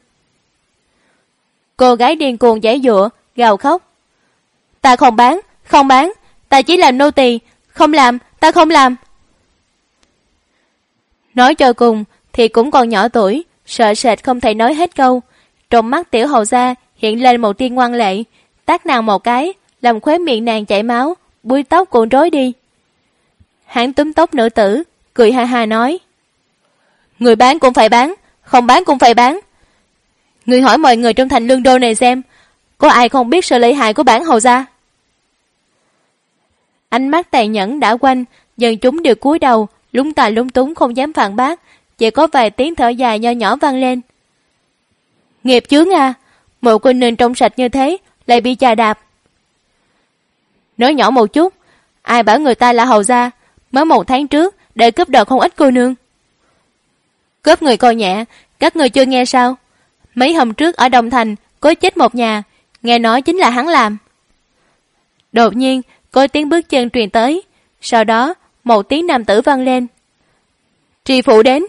Cô gái điên cuồng giãy giụa, gào khóc. Ta không bán, ta chỉ làm nô tỳ, không làm, ta không làm. Nói cho cùng thì cũng còn nhỏ tuổi, sợ sệt không thể nói hết câu. Trong mắt tiểu hầu gia hiện lên một tia ngoan lệ, tát nàng một cái, làm khóe miệng nàng chảy máu, búi tóc cuộn rối đi. Hắn túm tóc nữ tử, cười ha ha nói. Người bán cũng phải bán, không bán cũng phải bán. Người hỏi mọi người trong thành Lương Đô này xem, có ai không biết sự lợi hại của bản hầu gia? Ánh mắt tàn nhẫn đã quanh, dân chúng đều cúi đầu, lúng tà lúng túng không dám phản bác, chỉ có vài tiếng thở dài nho nhỏ vang lên. Nghiệp chướng à, một cô nương trong sạch như thế lại bị chà đạp. Nói nhỏ một chút, ai bảo người ta là hầu gia, mới 1 tháng trước để cướp đoạt không ít cô nương. Cướp người coi nhẹ, Các người chưa nghe sao? Mấy hôm trước ở Đông Thành có chết một nhà, nghe nói chính là hắn làm. Đột nhiên có tiếng bước chân truyền tới, sau đó một tiếng nam tử vang lên. Tri phủ đến.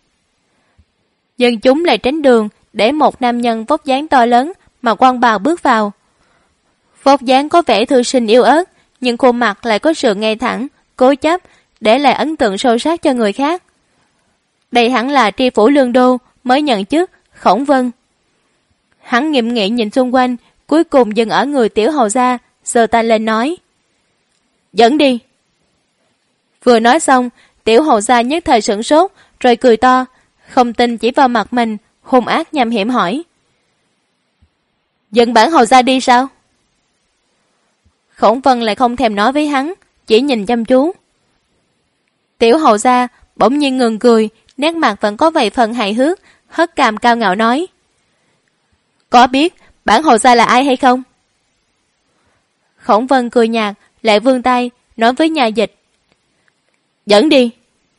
Dân chúng lại tránh đường để một nam nhân vóc dáng to lớn mà quan bào bước vào. Vóc dáng có vẻ thư sinh yếu ớt, nhưng khuôn mặt lại có sự ngay thẳng, cố chấp, để lại ấn tượng sâu sắc cho người khác. Đây hẳn là tri phủ Lương Đô mới nhận chức, Khổng Vân. Hắn nghiêm nghị nhìn xung quanh, cuối cùng dừng ở người Tiểu hầu gia, giơ tay lên nói: Dẫn đi. Vừa nói xong, Tiểu hầu gia nhất thời sửng sốt, rồi cười to, không tin chỉ vào mặt mình, hung ác nham hiểm hỏi: Dẫn bản hầu gia đi sao? Khổng Vân lại không thèm nói với hắn, chỉ nhìn chăm chú. Tiểu hầu gia bỗng nhiên ngừng cười, nét mặt vẫn có vài phần hài hước, hất cằm cao ngạo nói: Có biết bản hầu gia là ai hay không? Khổng Vân cười nhạt, lại vươn tay nói với nhà dịch: Dẫn đi.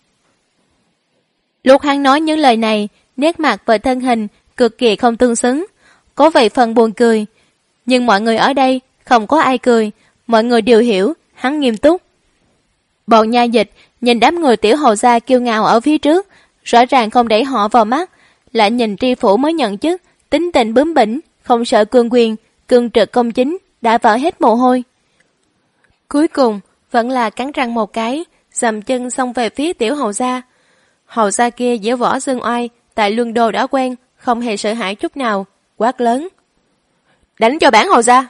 Lúc hắn nói những lời này, nét mặt và thân hình cực kỳ không tương xứng, có vài phần buồn cười, nhưng mọi người ở đây không có ai cười, mọi người đều hiểu hắn nghiêm túc. Bọn nha dịch nhìn đám người Tiểu hầu gia kiêu ngạo ở phía trước, rõ ràng không để họ vào mắt, lại nhìn tri phủ mới nhận chức, tính tình bướng bỉnh, không sợ cương quyền, cương trực công chính, đã vỡ hết mồ hôi. Cuối cùng vẫn là cắn răng một cái, dầm chân xông về phía Tiểu hầu gia. Hầu gia kia giở võ dương oai, tại Luân Đô đã quen, không hề sợ hãi chút nào, quát lớn: Đánh cho bản hầu gia!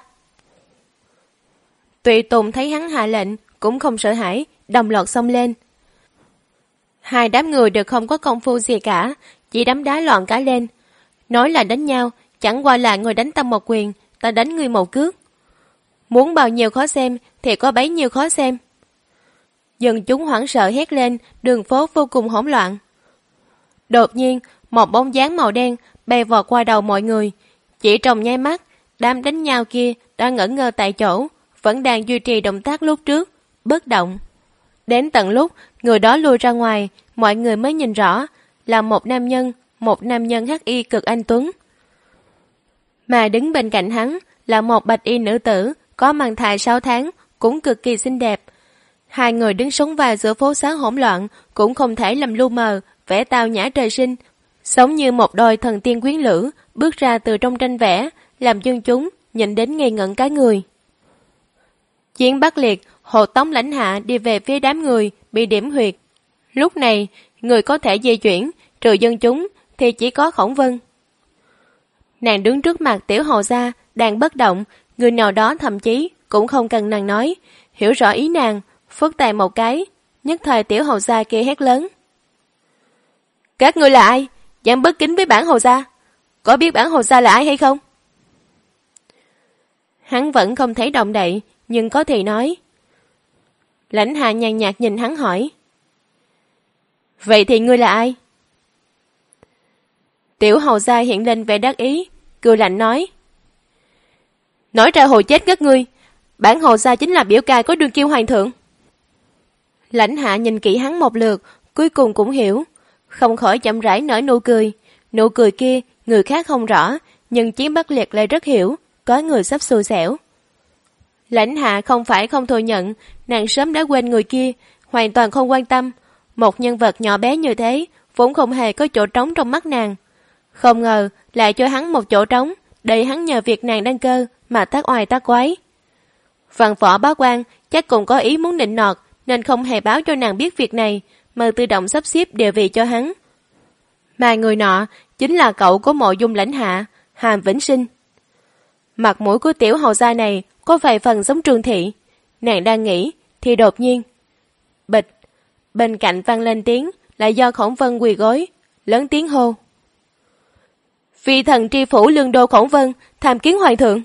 Tùy tùng thấy hắn hạ lệnh cũng không sợ hãi, đồng loạt xông lên. Hai đám người đều không có công phu gì cả, chỉ đấm đá loạn cả lên. Nói là đánh nhau, chẳng qua là người đánh ta một quyền, ta đánh ngươi một cước. Muốn bao nhiêu khó xem thì có bấy nhiêu khó xem. Dân chúng hoảng sợ hét lên, đường phố vô cùng hỗn loạn. Đột nhiên, một bóng dáng màu đen bay vọt qua đầu mọi người. Chỉ trong nháy mắt, đám đánh nhau kia đã ngẩn ngơ tại chỗ, vẫn đang duy trì động tác lúc trước, bất động. Đến tận lúc người đó lui ra ngoài, mọi người mới nhìn rõ là một nam nhân hắc y cực anh tuấn. Mà đứng bên cạnh hắn là một bạch y nữ tử có mang thai 6 tháng, cũng cực kỳ xinh đẹp. Hai người đứng sóng vai giữa phố xá hỗn loạn, cũng không thể làm lu mờ vẻ tao nhã trời sinh, giống như một đôi thần tiên quyến lữ bước ra từ trong tranh vẽ, làm dân chúng nhìn đến ngây ngẩn cả người. Chiến Bắc Liệt hộ tống Lãnh Hạ đi về phía đám người bị điểm huyệt. Lúc này, người có thể di chuyển, trừ dân chúng, thì chỉ có Khổng Vân. Nàng đứng trước mặt Tiểu hầu gia, đang bất động, người nào đó thậm chí cũng không cần nàng nói, hiểu rõ ý nàng, phất tay một cái, nhất thời Tiểu hầu gia kia hét lớn: Các ngươi là ai? Dám bất kính với bản hầu gia? Có biết bản hầu gia là ai hay không? Hắn vẫn không thấy động đậy, nhưng có thể nói. Lãnh Hạ nhàn nhạt nhìn hắn hỏi: Vậy thì ngươi là ai? Tiểu hầu gia hiện lên vẻ đắc ý, cười lạnh nói: Nói ra hồi chết các ngươi, bản hầu gia chính là biểu ca có đương kiêu hoàng thượng. Lãnh Hạ nhìn kỹ hắn một lượt, cuối cùng cũng hiểu, không khỏi chậm rãi nở nụ cười kia người khác không rõ, nhưng Chiến Bắc Liệt lại rất hiểu, có người sắp xui xẻo. Lãnh Hạ không phải không thừa nhận, nàng sớm đã quên người kia, hoàn toàn không quan tâm. Một nhân vật nhỏ bé như thế, vốn không hề có chỗ trống trong mắt nàng. Không ngờ, lại cho hắn một chỗ trống, để hắn nhờ việc nàng đăng cơ, mà tác oai tác quái. Văn võ bá quan chắc cũng có ý muốn nịnh nọt, nên không hề báo cho nàng biết việc này, mà tự động sắp xếp địa vị cho hắn. Mà người nọ, chính là cậu của Mộ Dung Lãnh Hạ, Hàm Vĩnh Sinh. Mặt mũi của Tiểu hầu gia này có vài phần giống Trương Thị. Nàng đang nghĩ, thì đột nhiên bịch, bên cạnh vang lên tiếng, là do Khổng Vân quỳ gối, lớn tiếng hô: Phi thần tri phủ Lương Đô Khổng Vân tham kiến hoàng thượng.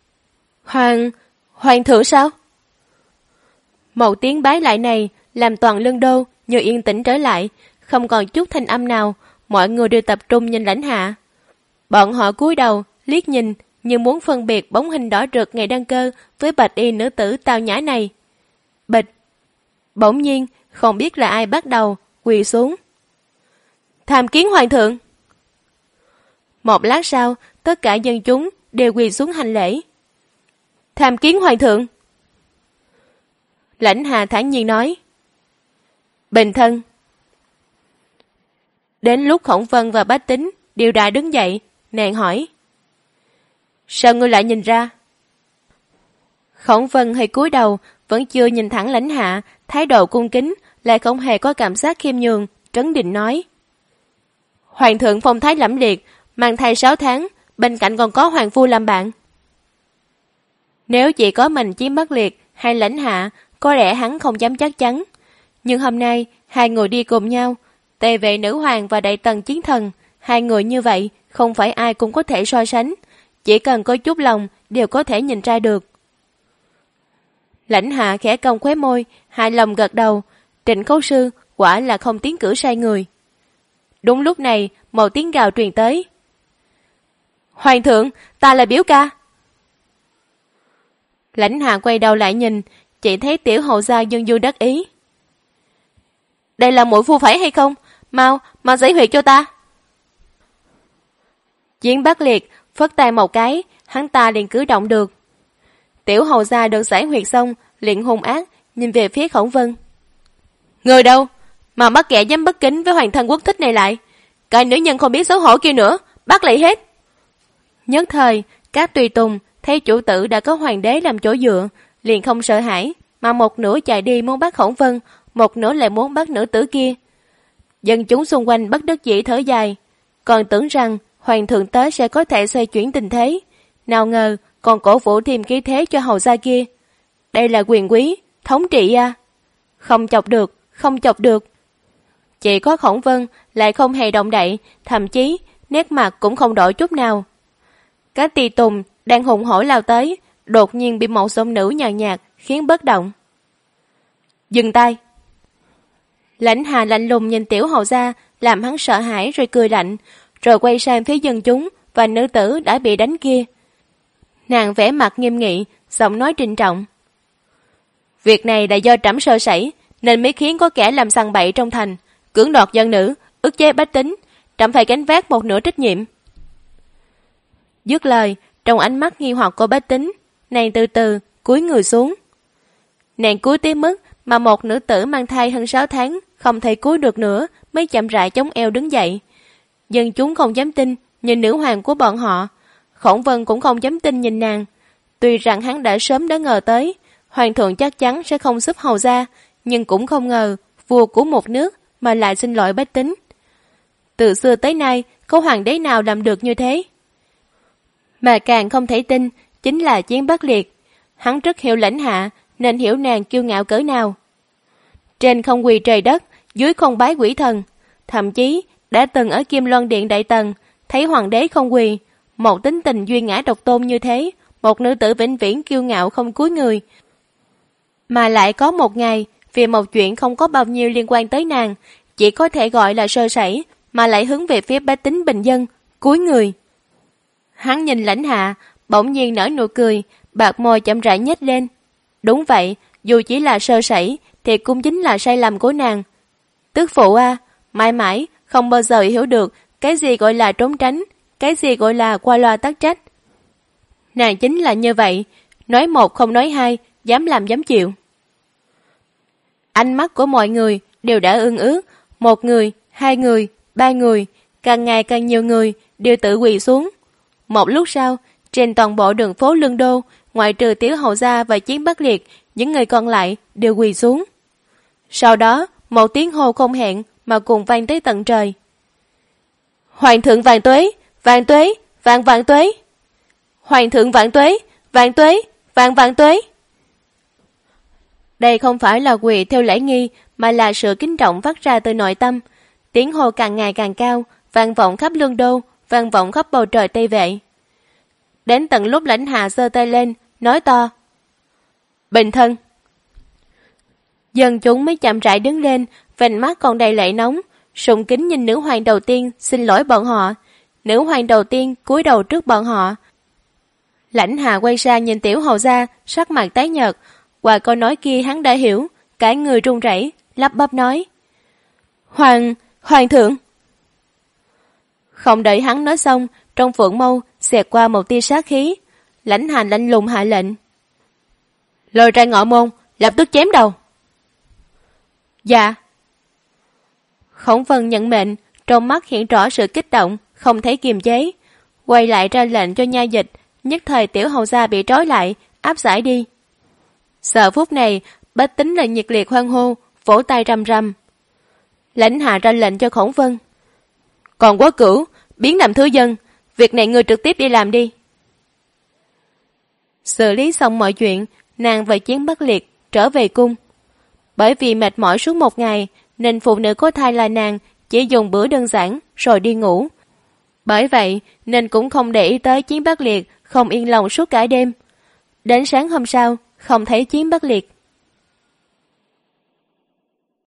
Hoàng thượng sao? Một tiếng bái lại này làm toàn Lương Đô như yên tĩnh trở lại, không còn chút thanh âm nào, mọi người đều tập trung nhìn Lãnh Hạ. Bọn họ cúi đầu liếc nhìn, như muốn phân biệt bóng hình đỏ rực ngày đăng cơ với bạch y nữ tử tao nhã này. Bịch, bỗng nhiên không biết là ai bắt đầu quỳ xuống. Tham kiến hoàng thượng. Một lát sau, tất cả dân chúng đều quỳ xuống hành lễ. Tham kiến hoàng thượng. Lãnh Hà thản nhiên nói. Bình thân. Đến lúc Khổng Vân và Bách Tính đều đã đứng dậy, nàng hỏi. Sao ngươi lại nhìn ra? Khổng Vân hơi cúi đầu, vẫn chưa nhìn thẳng Lãnh Hạ, thái độ cung kính, lại không hề có cảm giác khiêm nhường, trấn định nói. Hoàng thượng phong thái lẫm liệt, mang thai 6 tháng, bên cạnh còn có hoàng phu làm bạn. Nếu chỉ có mình Chiến Bắc Liệt hay Lãnh Hạ, có lẽ hắn không dám chắc chắn. Nhưng hôm nay, hai người đi cùng nhau, Tề Vệ Nữ Hoàng và Đại Tần Chiến Thần, hai người như vậy, không phải ai cũng có thể so sánh. Chỉ cần có chút lòng, đều có thể nhìn ra được. Lãnh Hạ khẽ cong khóe môi, hài lòng gật đầu. Trịnh Khấu Sư quả là không tiến cử sai người. Đúng lúc này, một tiếng gào truyền tới. Hoàng thượng, ta là biểu ca. Lãnh Hạ quay đầu lại nhìn, chỉ thấy tiểu hầu gia dương dương đắc ý. Đây là muội phu phải hay không? Mau giải huyệt cho ta. Chiến Bắc Liệt phất tay một cái, hắn ta liền cử động được. Tiểu hầu gia được giải huyệt xong, liền hung ác nhìn về phía Khổng Vân. Người đâu mà mắc kẻ dám bất kính với hoàng thân quốc thích này lại? Cái nữ nhân không biết xấu hổ kia nữa, bắt lại hết. Nhất thời, các tùy tùng thấy chủ tử đã có hoàng đế làm chỗ dựa, liền không sợ hãi, mà một nửa chạy đi muốn bắt Khổng Vân, một nửa lại muốn bắt nữ tử kia. Dân chúng xung quanh bất đắc dĩ thở dài, còn tưởng rằng hoàng thượng tới sẽ có thể xoay chuyển tình thế, nào ngờ còn cổ vũ thêm khí thế cho hầu gia kia. Đây là quyền quý, thống trị à? Không chọc được. Chỉ có Khổng Vân lại không hề động đậy, thậm chí nét mặt cũng không đổi chút nào. Các tùy tùng đang hùng hổ lao tới, đột nhiên bị một giọng nữ nhàn nhạt khiến bất động. Dừng tay. Lãnh Hà lạnh lùng nhìn tiểu hầu gia, làm hắn sợ hãi rồi cười lạnh, rồi quay sang phía dân chúng và nữ tử đã bị đánh kia. Nàng vẻ mặt nghiêm nghị, giọng nói trịnh trọng. Việc này là do trẫm sơ sẩy, nên mới khiến có kẻ làm sằng bậy trong thành, cưỡng đoạt dân nữ, ức chế bách tính, trẫm phải gánh vác một nửa trách nhiệm. Dứt lời, trong ánh mắt nghi hoặc của bách tính, nàng từ từ cúi người xuống. Nàng cúi tới mức mà một nữ tử mang thai hơn 6 tháng không thể cúi được nữa, mới chậm rãi chống eo đứng dậy. Dân chúng không dám tin nhìn nữ hoàng của bọn họ, Khổng Vân cũng không dám tin nhìn nàng. Tuy rằng hắn đã sớm đã ngờ tới hoàng thượng chắc chắn sẽ không giúp hầu gia, nhưng cũng không ngờ vua của một nước mà lại xin lỗi bách tính. Từ xưa tới nay, có hoàng đế nào làm được như thế? Mà càng không thể tin chính là Chiến Bắc Liệt. Hắn rất hiểu Lãnh Hạ, nên hiểu nàng kiêu ngạo cỡ nào. Trên không quỳ trời đất, dưới không bái quỷ thần. Thậm chí đã từng ở Kim Loan Điện Đại Tần thấy hoàng đế không quỳ. Một tính tình duy ngã độc tôn như thế, một nữ tử vĩnh viễn kiêu ngạo không cúi người. Mà lại có một ngày, vì một chuyện không có bao nhiêu liên quan tới nàng, chỉ có thể gọi là sơ sẩy, mà lại hướng về phía bách tính bình dân, cúi người. Hắn nhìn Lãnh Hạ, bỗng nhiên nở nụ cười, bạc môi chậm rãi nhếch lên. Đúng vậy, dù chỉ là sơ sẩy, thì cũng chính là sai lầm của nàng. Tức phụ à, mãi mãi không bao giờ hiểu được cái gì gọi là trốn tránh, cái gì gọi là qua loa tắc trách. Nàng chính là như vậy, nói một không nói hai, dám làm dám chịu. Ánh mắt của mọi người đều đã ương ước, một người, hai người, ba người, càng ngày càng nhiều người đều tự quỳ xuống. Một lúc sau, trên toàn bộ đường phố Lương Đô, ngoại trừ Tiểu hầu gia và Chiến Bắc Liệt, những người còn lại đều quỳ xuống. Sau đó, một tiếng hô không hẹn mà cùng vang tới tận trời. Hoàng thượng vạn tuế, vạn tuế, vạn vạn tuế. Hoàng thượng vạn tuế, vạn tuế, vạn vạn tuế. Đây không phải là quỳ theo lễ nghi, mà là sự kính trọng phát ra từ nội tâm. Tiếng hô càng ngày càng cao, vang vọng khắp Lương Đô, vang vọng khắp bầu trời Tây Vệ. Đến tận lúc Lãnh Hạ giơ tay lên, nói to. Bình thân. Dân chúng mới chậm rãi đứng lên, vành mắt còn đầy lệ nóng, sùng kính nhìn nữ hoàng đầu tiên xin lỗi bọn họ. Nữ hoàng đầu tiên cúi đầu trước bọn họ. Lãnh Hạ quay sang nhìn Tiểu hầu gia, sắc mặt tái nhợt. Qua câu nói kia hắn đã hiểu, cả người run rẩy, lắp bắp nói. Hoàng thượng. Không đợi hắn nói xong, trong phượng mâu xẹt qua một tia sát khí. Lãnh Hành lạnh lùng hạ lệnh: lôi ra ngọ môn, lập tức chém đầu. Dạ. Khổng Vân nhận mệnh, trong mắt hiện rõ sự kích động, không thấy kiềm chế, quay lại ra lệnh cho nha dịch. Nhất thời tiểu hầu gia bị trói lại, áp giải đi. Giờ phút này, bách tính là nhiệt liệt hoan hô, vỗ tay rầm rầm. Lãnh Hạ ra lệnh cho Khổng Vân: còn Quốc Cửu, biến làm thứ dân, việc này ngươi trực tiếp đi làm đi. Xử lý xong mọi chuyện, nàng và Chiến Bắc Liệt trở về cung. Bởi vì mệt mỏi suốt một ngày, nên phụ nữ có thai là nàng chỉ dùng bữa đơn giản rồi đi ngủ. Bởi vậy nên cũng không để ý tới Chiến Bắc Liệt không yên lòng suốt cả đêm. Đến sáng hôm sau, không thấy Chiến Bắc Liệt.